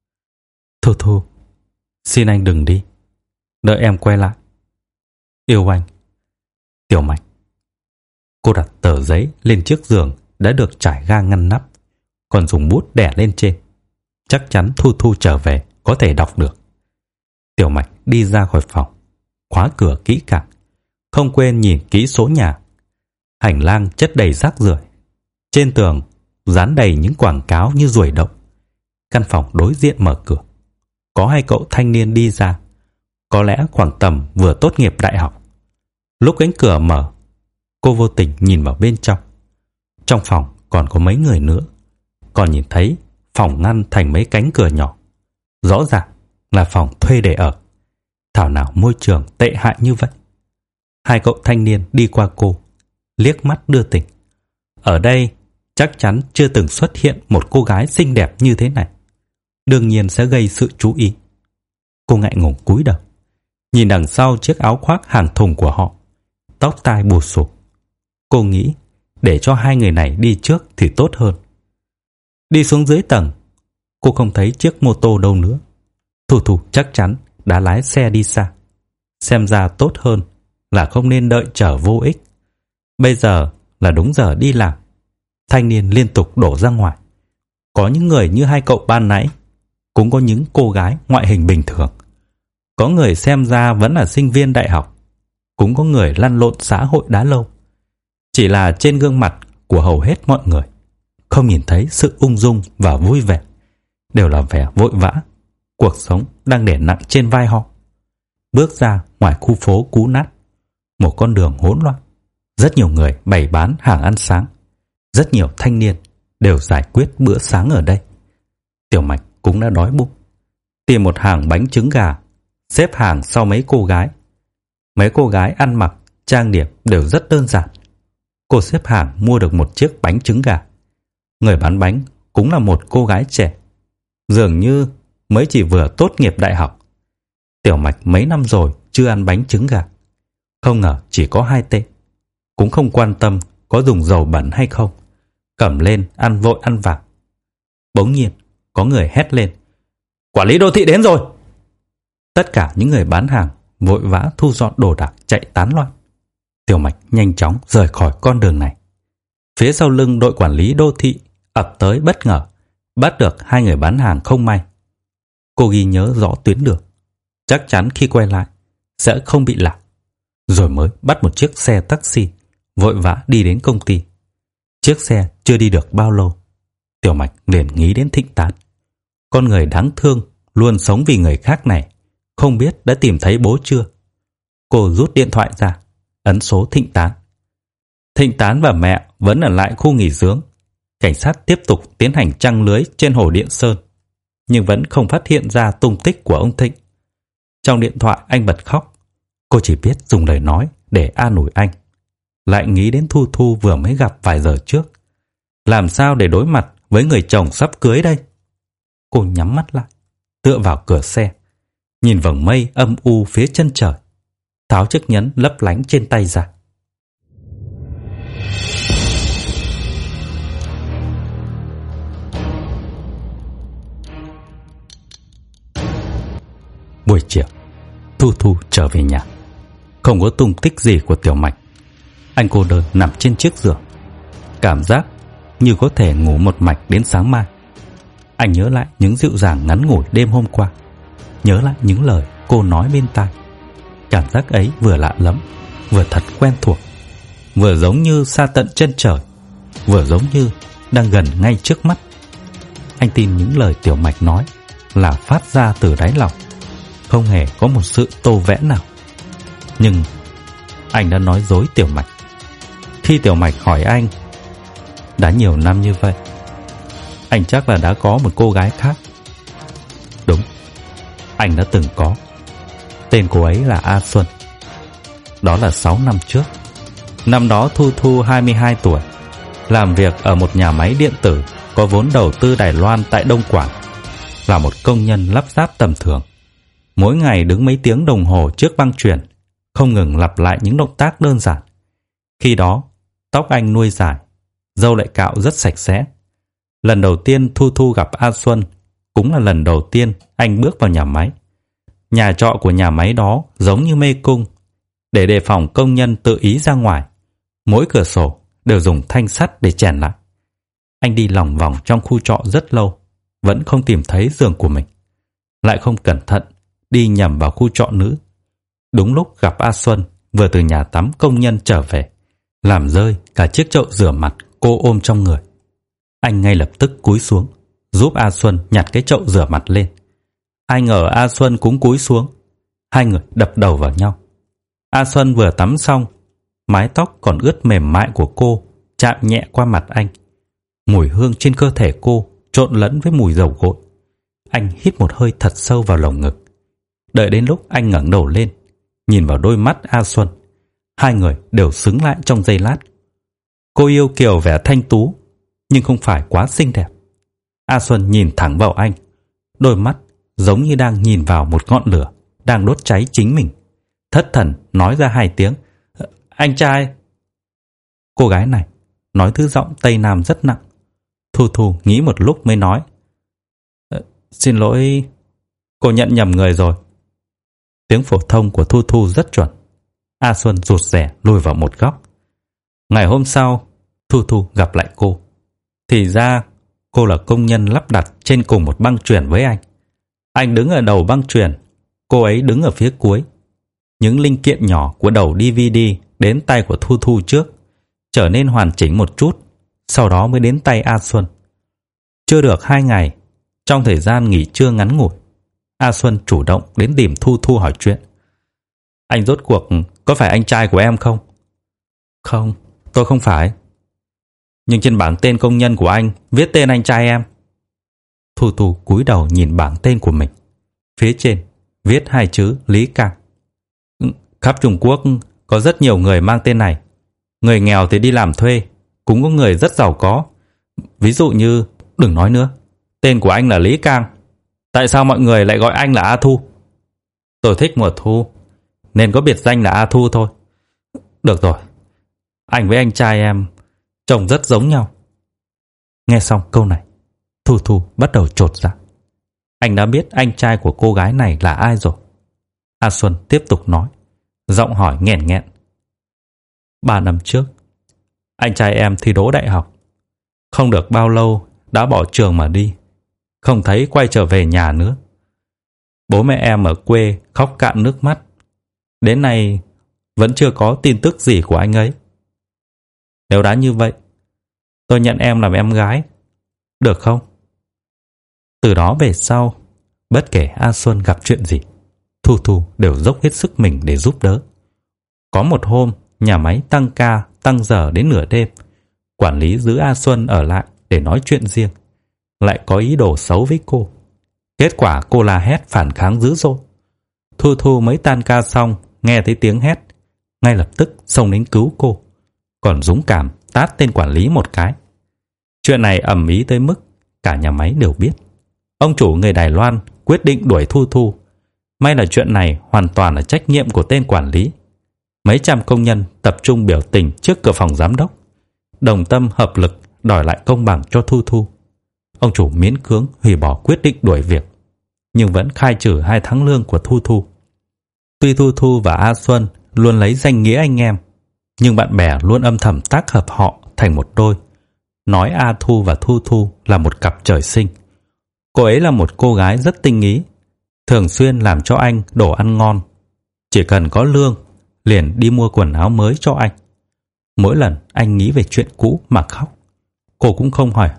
Thu Thu, xin anh đừng đi, đợi em quay lại. Yêu anh, Tiểu Mạch. Cô đặt tờ giấy lên chiếc giường đã được trải ga ngăn nắp, còn dùng bút đẻ lên trên. Chắc chắn Thu Thu trở về có thể đọc được. Tiểu Mạch đi ra khỏi phòng, khóa cửa kỹ càng, không quên nhìn kỹ số nhà. Hành lang chất đầy rác rưởi, trên tường dán đầy những quảng cáo như ruồi động. Căn phòng đối diện mở cửa, có hai cậu thanh niên đi ra, có lẽ khoảng tầm vừa tốt nghiệp đại học. Lúc cánh cửa mở, cô vô tình nhìn vào bên trong. Trong phòng còn có mấy người nữa. Còn nhìn thấy phòng ngăn thành mấy cánh cửa nhỏ. Rõ ràng là phòng thuê để ở. Thảo nào môi trường tệ hại như vậy. Hai cậu thanh niên đi qua cô, liếc mắt đưa tình. Ở đây chắc chắn chưa từng xuất hiện một cô gái xinh đẹp như thế này, đương nhiên sẽ gây sự chú ý. Cô ngại ngùng cúi đầu, nhìn đằng sau chiếc áo khoác hàng thùng của họ, tóc tai bù xù. Cô nghĩ để cho hai người này đi trước thì tốt hơn. Đi xuống dưới tầng, cô không thấy chiếc mô tô đâu nữa. Thu Thu chắc chắn đã lái xe đi xa. Xem ra tốt hơn là không nên đợi chờ vô ích. Bây giờ là đúng giờ đi làm. Thanh niên liên tục đổ ra ngoài. Có những người như hai cậu ban nãy, cũng có những cô gái ngoại hình bình thường. Có người xem ra vẫn là sinh viên đại học, cũng có người lăn lộn xã hội đã lâu. Chỉ là trên gương mặt của hầu hết mọi người không nhìn thấy sự ung dung và vui vẻ, đều là vẻ vội vã. Cuộc sống đang đè nặng trên vai họ. Bước ra ngoài khu phố cũ nát, một con đường hỗn loạn. Rất nhiều người bày bán hàng ăn sáng. Rất nhiều thanh niên đều giải quyết bữa sáng ở đây. Tiểu Mạch cũng đã đói bụng. Tìm một hàng bánh trứng gà, xếp hàng sau mấy cô gái. Mấy cô gái ăn mặc, trang điểm đều rất đơn giản. Cô xếp hàng mua được một chiếc bánh trứng gà. Người bán bánh cũng là một cô gái trẻ, dường như mới chỉ vừa tốt nghiệp đại học. Tiểu Mạch mấy năm rồi chưa ăn bánh trứng gà, không ngờ chỉ có hai tê. Cũng không quan tâm có dùng dầu bẩn hay không, cầm lên ăn vội ăn vặt. Bỗng nhiên có người hét lên: "Quản lý đô thị đến rồi!" Tất cả những người bán hàng vội vã thu dọn đồ đạc chạy tán loạn. Tiểu Mạch nhanh chóng rời khỏi con đường này. Phía sau lưng đội quản lý đô thị ập tới bất ngờ, bắt được hai người bán hàng không may. Cô ghi nhớ rõ tuyến đường, chắc chắn khi quay lại sẽ không bị lạc, rồi mới bắt một chiếc xe taxi vội vã đi đến công ty. Chiếc xe chưa đi được bao lâu, Tiểu Mạch liền nghĩ đến Thịnh Tán. Con người đáng thương luôn sống vì người khác này, không biết đã tìm thấy bố chưa. Cô rút điện thoại ra, ấn số Thịnh Tán. Thịnh Tán và mẹ vẫn ở lại khu nghỉ dưỡng. Cảnh sát tiếp tục tiến hành trăng lưới trên hồ Điện Sơn, nhưng vẫn không phát hiện ra tung tích của ông Thịnh. Trong điện thoại anh bật khóc. Cô chỉ biết dùng lời nói để an ủi anh. Lại nghĩ đến Thu Thu vừa mới gặp vài giờ trước. Làm sao để đối mặt với người chồng sắp cưới đây? Cô nhắm mắt lại, tựa vào cửa xe, nhìn vầng mây âm u phía chân trời, tháo chiếc nhẫn lấp lánh trên tay ra. Buổi chiều, Thu Thu trở về nhà. Không có tung tích gì của Tiểu Mạch. Anh cô đơn nằm trên chiếc giường, cảm giác như có thể ngủ một mạch đến sáng mai. Anh nhớ lại những dịu dàng ngắn ngủi đêm hôm qua, nhớ lại những lời cô nói bên tai. Cảm giác ấy vừa lạ lẫm, vừa thật quen thuộc, vừa giống như xa tận chân trời, vừa giống như đang gần ngay trước mắt. Anh tin những lời Tiểu Mạch nói là phát ra từ đáy lòng, không hề có một sự tô vẽ nào. Nhưng anh đã nói dối Tiểu Mạch. Khi Tiểu Mạch hỏi anh, đã nhiều năm như vậy, anh chắc là đã có một cô gái khác. Đúng, anh đã từng có. Tên cô ấy là A Xuân. Đó là sáu năm trước. Năm đó Thu Thu hai mươi hai tuổi, làm việc ở một nhà máy điện tử có vốn đầu tư Đài Loan tại Đông Quảng, là một công nhân lắp ráp tầm thường. Mỗi ngày đứng mấy tiếng đồng hồ trước băng chuyền, không ngừng lặp lại những động tác đơn giản. Khi đó, tóc anh nuôi dài, râu lại cạo rất sạch sẽ. Lần đầu tiên Thu Thu gặp A Xuân cũng là lần đầu tiên anh bước vào nhà máy. Nhà trọ của nhà máy đó giống như mê cung. Để đề phòng công nhân tự ý ra ngoài, mỗi cửa sổ đều dùng thanh sắt để chèn lại. Anh đi lòng vòng trong khu trọ rất lâu, vẫn không tìm thấy giường của mình. Lại không cẩn thận đi nhầm vào khu trọ nữ. Đúng lúc gặp A Xuân vừa từ nhà tắm công nhân trở về, làm rơi cả chiếc chậu rửa mặt cô ôm trong người. Anh ngay lập tức cúi xuống, giúp A Xuân nhặt cái chậu rửa mặt lên. Ai ngờ A Xuân cũng cúi xuống. Hai người đập đầu vào nhau. A Xuân vừa tắm xong, mái tóc còn ướt mềm mại của cô chạm nhẹ qua mặt anh. Mùi hương trên cơ thể cô trộn lẫn với mùi dầu gội. Anh hít một hơi thật sâu vào lồng ngực. Đợi đến lúc anh ngẩng đầu lên, nhìn vào đôi mắt A Xuân, hai người đều sững lại trong giây lát. Cô yêu kiều vẻ thanh tú, nhưng không phải quá xinh đẹp. A Xuân nhìn thẳng vào anh, đôi mắt giống như đang nhìn vào một ngọn lửa đang đốt cháy chính mình. Thất thần nói ra hai tiếng: "Anh trai." Cô gái này nói thứ giọng Tây Nam rất nặng. Thu Thu nghĩ một lúc mới nói: "Xin lỗi, cô nhận nhầm người rồi." Tiếng phổ thông của Thu Thu rất chuẩn. A Xuân rụt rè lùi vào một góc. Ngày hôm sau, Thu Thu gặp lại cô. Thì ra cô là công nhân lắp đặt trên cùng một băng chuyền với anh. Anh đứng ở đầu băng chuyền, cô ấy đứng ở phía cuối. Những linh kiện nhỏ của đầu đê vê đê đến tay của Thu Thu trước, trở nên hoàn chỉnh một chút, sau đó mới đến tay A Xuân. Chưa được hai ngày, trong thời gian nghỉ trưa ngắn ngủi, A Xuân chủ động đến tìm Thu Thu hỏi chuyện. "Anh rốt cuộc có phải anh trai của em không?" "Không, tôi không phải." "Nhưng trên bảng tên công nhân của anh viết tên anh trai em." Thu Thu cúi đầu nhìn bảng tên của mình. Phía trên viết hai chữ Lý Cang. "Khắp Trung Quốc có rất nhiều người mang tên này. Người nghèo thì đi làm thuê, cũng có người rất giàu có. Ví dụ như, đừng nói nữa, tên của anh là Lý Cang. Tại sao mọi người lại gọi anh là A Thu?" "Tôi thích mùa thu, nên có biệt danh là A Thu thôi." "Được rồi, anh với anh trai em trông rất giống nhau." Nghe xong câu này, Thu Thu bắt đầu chột dạ. Anh đã biết anh trai của cô gái này là ai rồi? A Xuân tiếp tục nói, giọng hỏi nghẹn nghẹn. Ba năm trước, anh trai em thi đỗ đại học. Không được bao lâu đã bỏ trường mà đi, không thấy quay trở về nhà nữa. Bố mẹ em ở quê khóc cạn nước mắt. Đến nay vẫn chưa có tin tức gì của anh ấy. Nếu đã như vậy, tôi nhận em làm em gái, được không? Từ đó về sau, bất kể A Xuân gặp chuyện gì, Thu Thu đều dốc hết sức mình để giúp đỡ. Có một hôm, nhà máy tăng ca, tăng giờ đến nửa đêm. Quản lý giữ A Xuân ở lại để nói chuyện riêng, lại có ý đồ xấu với cô. Kết quả cô la hét phản kháng dữ dội. Thu Thu mới tan ca xong, nghe thấy tiếng hét, ngay lập tức xông đến cứu cô, còn dũng cảm tát tên quản lý một cái. Chuyện này ầm ĩ tới mức cả nhà máy đều biết. Ông chủ người Đài Loan quyết định đuổi Thu Thu. May là chuyện này hoàn toàn là trách nhiệm của tên quản lý. Mấy trăm công nhân tập trung biểu tình trước cửa phòng giám đốc, đồng tâm hợp lực đòi lại công bằng cho Thu Thu. Ông chủ miễn cưỡng hủy bỏ quyết định đuổi việc, nhưng vẫn khai trừ hai tháng lương của Thu Thu. Tuy Thu Thu và A Xuân luôn lấy danh nghĩa anh em, nhưng bạn bè luôn âm thầm tác hợp họ thành một đôi, nói A Thu và Thu Thu là một cặp trời sinh. Cô ấy là một cô gái rất tinh ý, thường xuyên làm cho anh đồ ăn ngon. Chỉ cần có lương, liền đi mua quần áo mới cho anh. Mỗi lần anh nghĩ về chuyện cũ mà khóc, cô cũng không hỏi.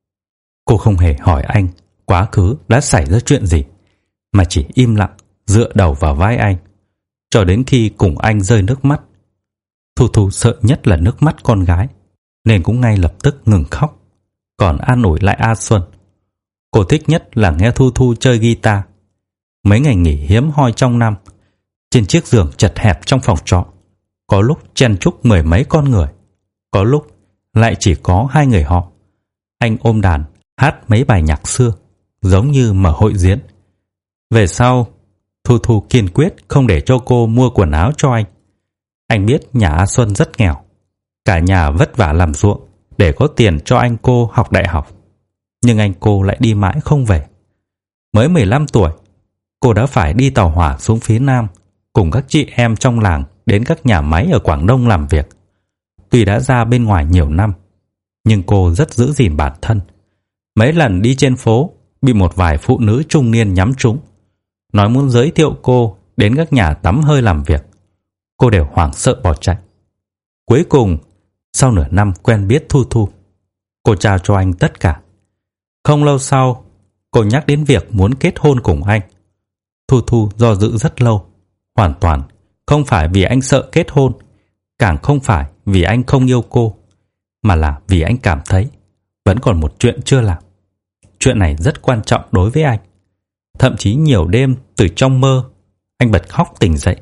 Cô không hề hỏi anh quá khứ đã xảy ra chuyện gì, mà chỉ im lặng dựa đầu vào vai anh, cho đến khi cùng anh rơi nước mắt. Thu Thu sợ nhất là nước mắt con gái, nên cũng ngay lập tức ngừng khóc, còn an ủi lại A Xuân. Cô thích nhất là nghe Thu Thu chơi guitar. Mấy ngày nghỉ hiếm hoi trong năm, trên chiếc giường chật hẹp trong phòng trọ, có lúc chen chúc mười mấy con người, có lúc lại chỉ có hai người họ. Anh ôm đàn hát mấy bài nhạc xưa, giống như mở hội diễn. Về sau, Thu Thu kiên quyết không để cho cô mua quần áo cho anh. Anh biết nhà A Xuân rất nghèo, cả nhà vất vả làm ruộng để có tiền cho anh cô học đại học, nhưng anh cô lại đi mãi không về. Mới mười lăm tuổi, cô đã phải đi tàu hỏa xuống phía Nam cùng các chị em trong làng đến các nhà máy ở Quảng Đông làm việc. Tuy đã ra bên ngoài nhiều năm, nhưng cô rất giữ gìn bản thân. Mấy lần đi trên phố, bị một vài phụ nữ trung niên nhắm trúng, nói muốn giới thiệu cô đến các nhà tắm hơi làm việc. Cô đều hoảng sợ bỏ chạy. Cuối cùng, sau nửa năm quen biết Thu Thu, cô trao cho anh tất cả. Không lâu sau, cô nhắc đến việc muốn kết hôn cùng anh. Thu Thu do dự rất lâu, hoàn toàn không phải vì anh sợ kết hôn, càng không phải vì anh không yêu cô, mà là vì anh cảm thấy vẫn còn một chuyện chưa làm. Chuyện này rất quan trọng đối với anh. Thậm chí nhiều đêm từ trong mơ, anh bật khóc tỉnh dậy.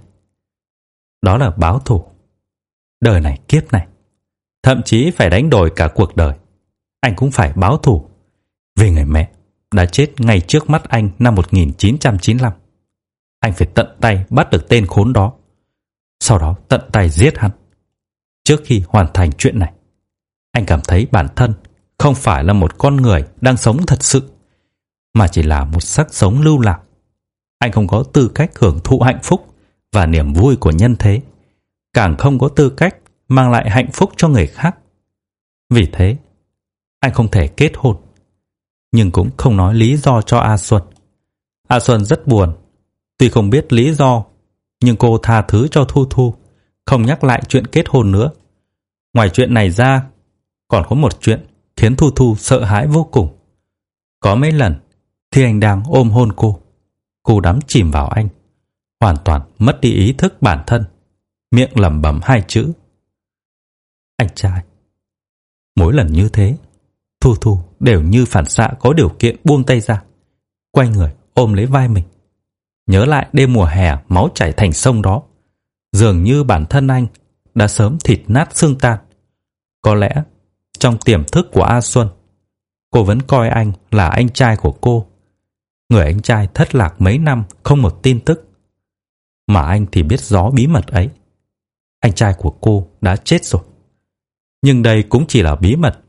Đó là báo thù. Đời này kiếp này, thậm chí phải đánh đổi cả cuộc đời, anh cũng phải báo thù vì người mẹ đã chết ngay trước mắt anh năm một nghìn chín trăm chín mươi lăm. Anh phải tận tay bắt được tên khốn đó, sau đó tận tay giết hắn. Trước khi hoàn thành chuyện này, anh cảm thấy bản thân không phải là một con người đang sống thật sự, mà chỉ là một xác sống lưu lạc. Anh không có tư cách hưởng thụ hạnh phúc và niềm vui của nhân thế, càng không có tư cách mang lại hạnh phúc cho người khác. Vì thế, anh không thể kết hôn, nhưng cũng không nói lý do cho A Xuân. A Xuân rất buồn. Tuy không biết lý do, nhưng cô tha thứ cho Thu Thu, không nhắc lại chuyện kết hôn nữa. Ngoài chuyện này ra, còn có một chuyện khiến Thu Thu sợ hãi vô cùng. Có mấy lần, khi anh đang ôm hôn cô, cô đắm chìm vào anh, hoàn toàn mất đi ý thức bản thân, miệng lẩm bẩm hai chữ: anh trai. Mỗi lần như thế, Thu Thu đều như phản xạ có điều kiện buông tay ra, quay người ôm lấy vai mình. Nhớ lại đêm mùa hè máu chảy thành sông đó, dường như bản thân anh đã sớm thịt nát xương tan. Có lẽ trong tiềm thức của A Xuân, cô vẫn coi anh là anh trai của cô, người anh trai thất lạc mấy năm không một tin tức. Mà anh thì biết rõ bí mật ấy. Anh trai của cô đã chết rồi. Nhưng đây cũng chỉ là bí mật,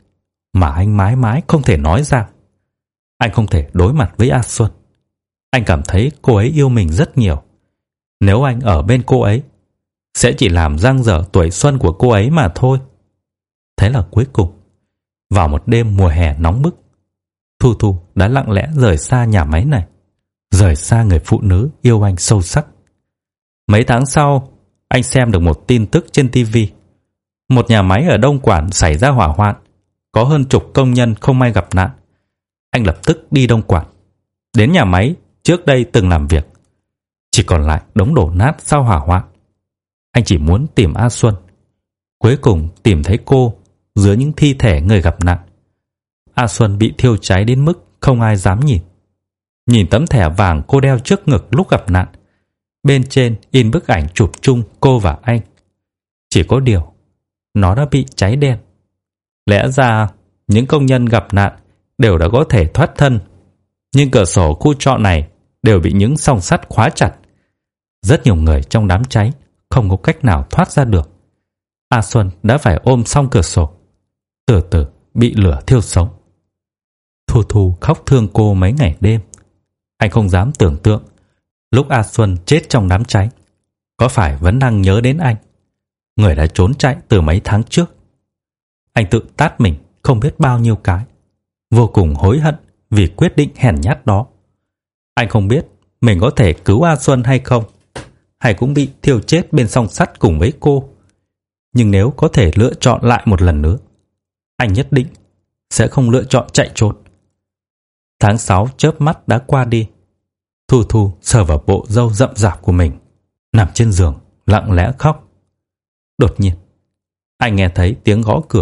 mà anh mãi mãi không thể nói ra. Anh không thể đối mặt với A Xuân. Anh cảm thấy cô ấy yêu mình rất nhiều. Nếu anh ở bên cô ấy, sẽ chỉ làm dang dở tuổi xuân của cô ấy mà thôi. Thế là cuối cùng, vào một đêm mùa hè nóng bức, Thu Thu đã lặng lẽ rời xa nhà máy này, rời xa người phụ nữ yêu anh sâu sắc. Mấy tháng sau, anh xem được một tin tức trên ti vi. Một nhà máy ở Đông Quản xảy ra hỏa hoạn, có hơn chục công nhân không may gặp nạn. Anh lập tức đi Đông Quản, đến nhà máy trước đây từng làm việc. Chỉ còn lại đống đổ nát sau hỏa hoạn. Anh chỉ muốn tìm A Xuân. Cuối cùng tìm thấy cô giữa những thi thể người gặp nạn. A Xuân bị thiêu cháy đến mức không ai dám nhìn. Nhìn tấm thẻ vàng cô đeo trước ngực lúc gặp nạn, bên trên in bức ảnh chụp chung cô và anh. Chỉ có điều, nó đã bị cháy đen. Lẽ ra, những công nhân gặp nạn đều đã có thể thoát thân, nhưng cửa sổ khu trọ này đều bị những song sắt khóa chặt. Rất nhiều người trong đám cháy không có cách nào thoát ra được. A Xuân đã phải ôm song cửa sổ, từ từ bị lửa thiêu sống. Thu Thu khóc thương cô mấy ngày đêm. Anh không dám tưởng tượng lúc A Xuân chết trong đám cháy, có phải vẫn đang nhớ đến anh, người đã trốn chạy từ mấy tháng trước. Anh tự tát mình không biết bao nhiêu cái, vô cùng hối hận vì quyết định hèn nhát đó. Anh không biết mình có thể cứu A Xuân hay không, hay cũng bị thiêu chết bên song sắt cùng với cô. Nhưng nếu có thể lựa chọn lại một lần nữa, anh nhất định sẽ không lựa chọn chạy trốn. Tháng sáu chớp mắt đã qua đi. Thu Thu sờ vào bộ râu rậm rạp của mình, nằm trên giường lặng lẽ khóc. Đột nhiên, anh nghe thấy tiếng gõ cửa.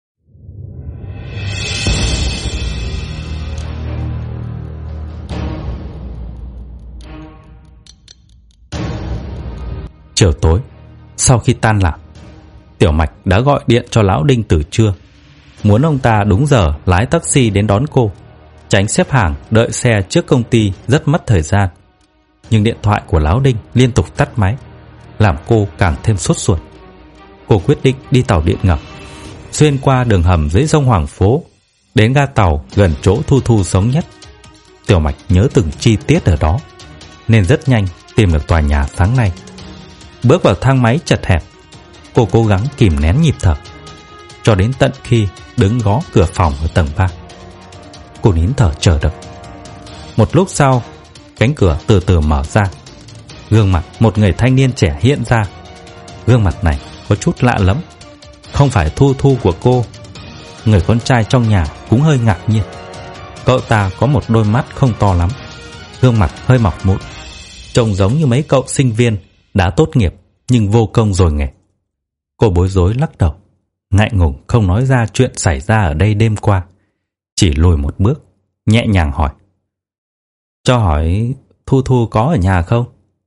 Chiều tối, sau khi tan làm, Tiểu Mạch đã gọi điện cho lão Đinh từ trưa, muốn ông ta đúng giờ lái taxi đến đón cô, tránh xếp hàng đợi xe trước công ty rất mất thời gian. Nhưng điện thoại của lão Đinh liên tục tắt máy, làm cô càng thêm sốt ruột. Cô quyết định đi tàu điện ngầm, xuyên qua đường hầm dưới sông Hoàng Phố, đến ga tàu gần chỗ Thu Thu sống nhất. Tiểu Mạch nhớ từng chi tiết ở đó, nên rất nhanh tìm được tòa nhà sáng nay. Bước vào thang máy chật hẹp, cô cố gắng kìm nén nhịp thở, cho đến tận khi đứng gõ cửa phòng ở tầng ba. Cô nín thở chờ đợi. Một lúc sau, cánh cửa từ từ mở ra. Gương mặt một người thanh niên trẻ hiện ra. Gương mặt này có chút lạ lẫm, không phải Thu Thu của cô. Người con trai trong nhà cũng hơi ngạc nhiên. Cậu ta có một đôi mắt không to lắm, gương mặt hơi mọc mụn, trông giống như mấy cậu sinh viên đã tốt nghiệp nhưng vô công rồi nghề. Cô bối rối lắc đầu, ngại ngùng không nói ra chuyện xảy ra ở đây đêm qua, chỉ lùi một bước, nhẹ nhàng hỏi: "Cho hỏi Thu Thu có ở nhà không?"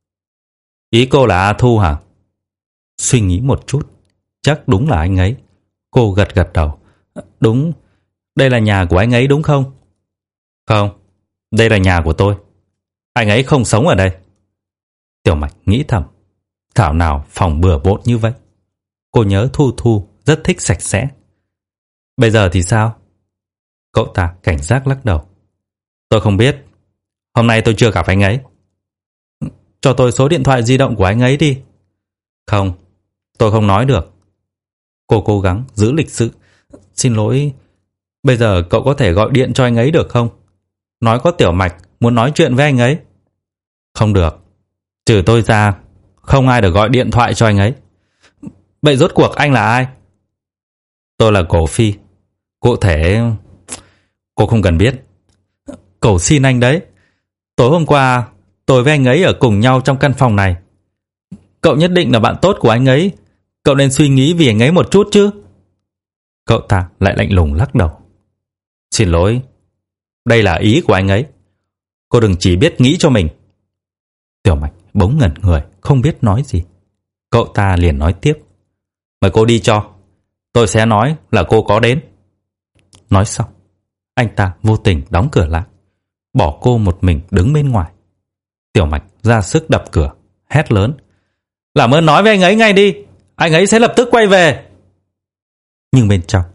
"Ý cô là A Thu hả?" Suy nghĩ một chút, chắc đúng là anh ấy. Cô gật gật đầu. "Đúng, đây là nhà của anh ấy đúng không?" "Không, đây là nhà của tôi. Anh ấy không sống ở đây." Tiểu Mạch nghĩ thầm, thảo nào phòng bừa bộn như vậy. Cô nhớ Thu Thu rất thích sạch sẽ. "Bây giờ thì sao?" Cậu ta cảnh giác lắc đầu. "Tôi không biết. Hôm nay tôi chưa gặp anh ấy." "Cho tôi số điện thoại di động của anh ấy đi." "Không, tôi không nói được." Cô cố gắng giữ lịch sự. "Xin lỗi, bây giờ cậu có thể gọi điện cho anh ấy được không? Nói có Tiểu Mạch muốn nói chuyện với anh ấy." "Không được. Trừ tôi ra, không ai được gọi điện thoại cho anh ấy." "Vậy rốt cuộc anh là ai?" "Tôi là Cổ Phi. Cụ thể, cô không cần biết." "Cầu xin anh đấy. Tối hôm qua, tôi với anh ấy ở cùng nhau trong căn phòng này. Cậu nhất định là bạn tốt của anh ấy. Cậu nên suy nghĩ vì anh ấy một chút chứ." Cậu ta lại lạnh lùng lắc đầu. "Xin lỗi, đây là ý của anh ấy. Cô đừng chỉ biết nghĩ cho mình." Tiểu Mạch bỗng ngẩn người, không biết nói gì. Cậu ta liền nói tiếp: "Mời cô đi cho. Tôi sẽ nói là cô có đến." Nói xong, anh ta vô tình đóng cửa lại, bỏ cô một mình đứng bên ngoài. Tiểu Mạch ra sức đập cửa, hét lớn: "Làm ơn nói với anh ấy ngay đi, anh ấy sẽ lập tức quay về." Nhưng bên trong,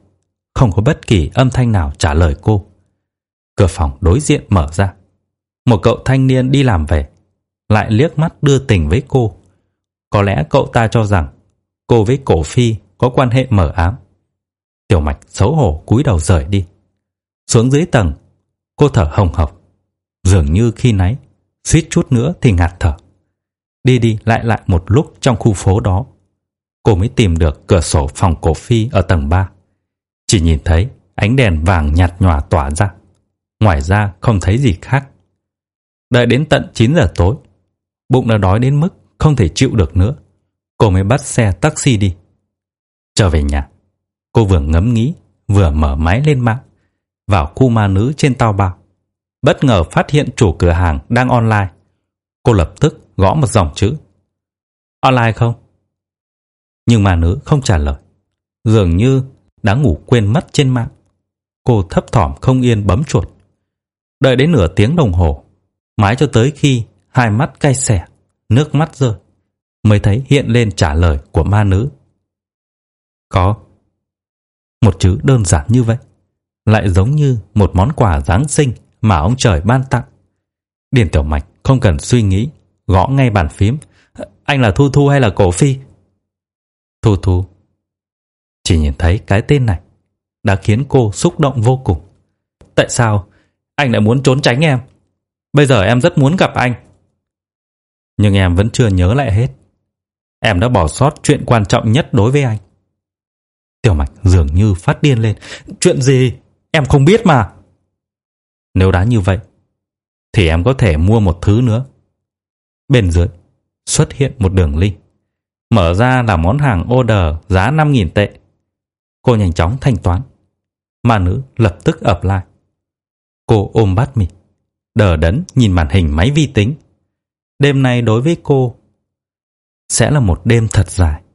không có bất kỳ âm thanh nào trả lời cô. Cửa phòng đối diện mở ra. Một cậu thanh niên đi làm về, lại liếc mắt đưa tình với cô. Có lẽ cậu ta cho rằng cô với Cổ Phi có quan hệ mờ ám. Tiểu Mạch xấu hổ cúi đầu rời đi. Xuống dưới tầng, cô thở hồng hộc, dường như khi nãy suýt chút nữa thì ngạt thở. Đi đi lại lại một lúc trong khu phố đó, cô mới tìm được cửa sổ phòng Cổ Phi ở tầng ba. Chỉ nhìn thấy ánh đèn vàng nhạt nhòa tỏa ra, ngoài ra không thấy gì khác. Đợi đến tận chín giờ tối, bụng đã đói đến mức không thể chịu được nữa, cô mới bắt xe taxi đi. Trở về nhà, cô vừa ngẫm nghĩ vừa mở máy lên mạng, vào khu ma nữ trên Taobao. Bất ngờ phát hiện chủ cửa hàng đang online. Cô lập tức gõ một dòng chữ: online không? Nhưng ma nữ không trả lời, dường như đã ngủ quên mất trên mạng. Cô thấp thỏm không yên bấm chuột. Đợi đến nửa tiếng đồng hồ, mãi cho tới khi hai mắt cay xè, nước mắt rơi, mới thấy hiện lên trả lời của ma nữ. Có. Một chữ đơn giản như vậy, lại giống như một món quà Giáng sinh mà ông trời ban tặng. Điền Tiểu Mạch không cần suy nghĩ, gõ ngay bàn phím. Anh là Thu Thu hay là Cổ Phi? Thu Thu. Chỉ nhìn thấy cái tên này đã khiến cô xúc động vô cùng. Tại sao anh lại muốn trốn tránh em? Bây giờ em rất muốn gặp anh. Nhưng em vẫn chưa nhớ lại hết. Em đã bỏ sót chuyện quan trọng nhất đối với anh. Tiểu Mạch dường như phát điên lên. Chuyện gì? Em không biết mà. Nếu đã như vậy, thì em có thể mua một thứ nữa. Bên dưới xuất hiện một đường link. Mở ra là món hàng order giá năm nghìn tệ. Cô nhanh chóng thanh toán. Ma nữ lập tức apply. Cô ôm bát mì, đờ đẫn nhìn màn hình máy vi tính. Đêm nay đối với cô sẽ là một đêm thật dài.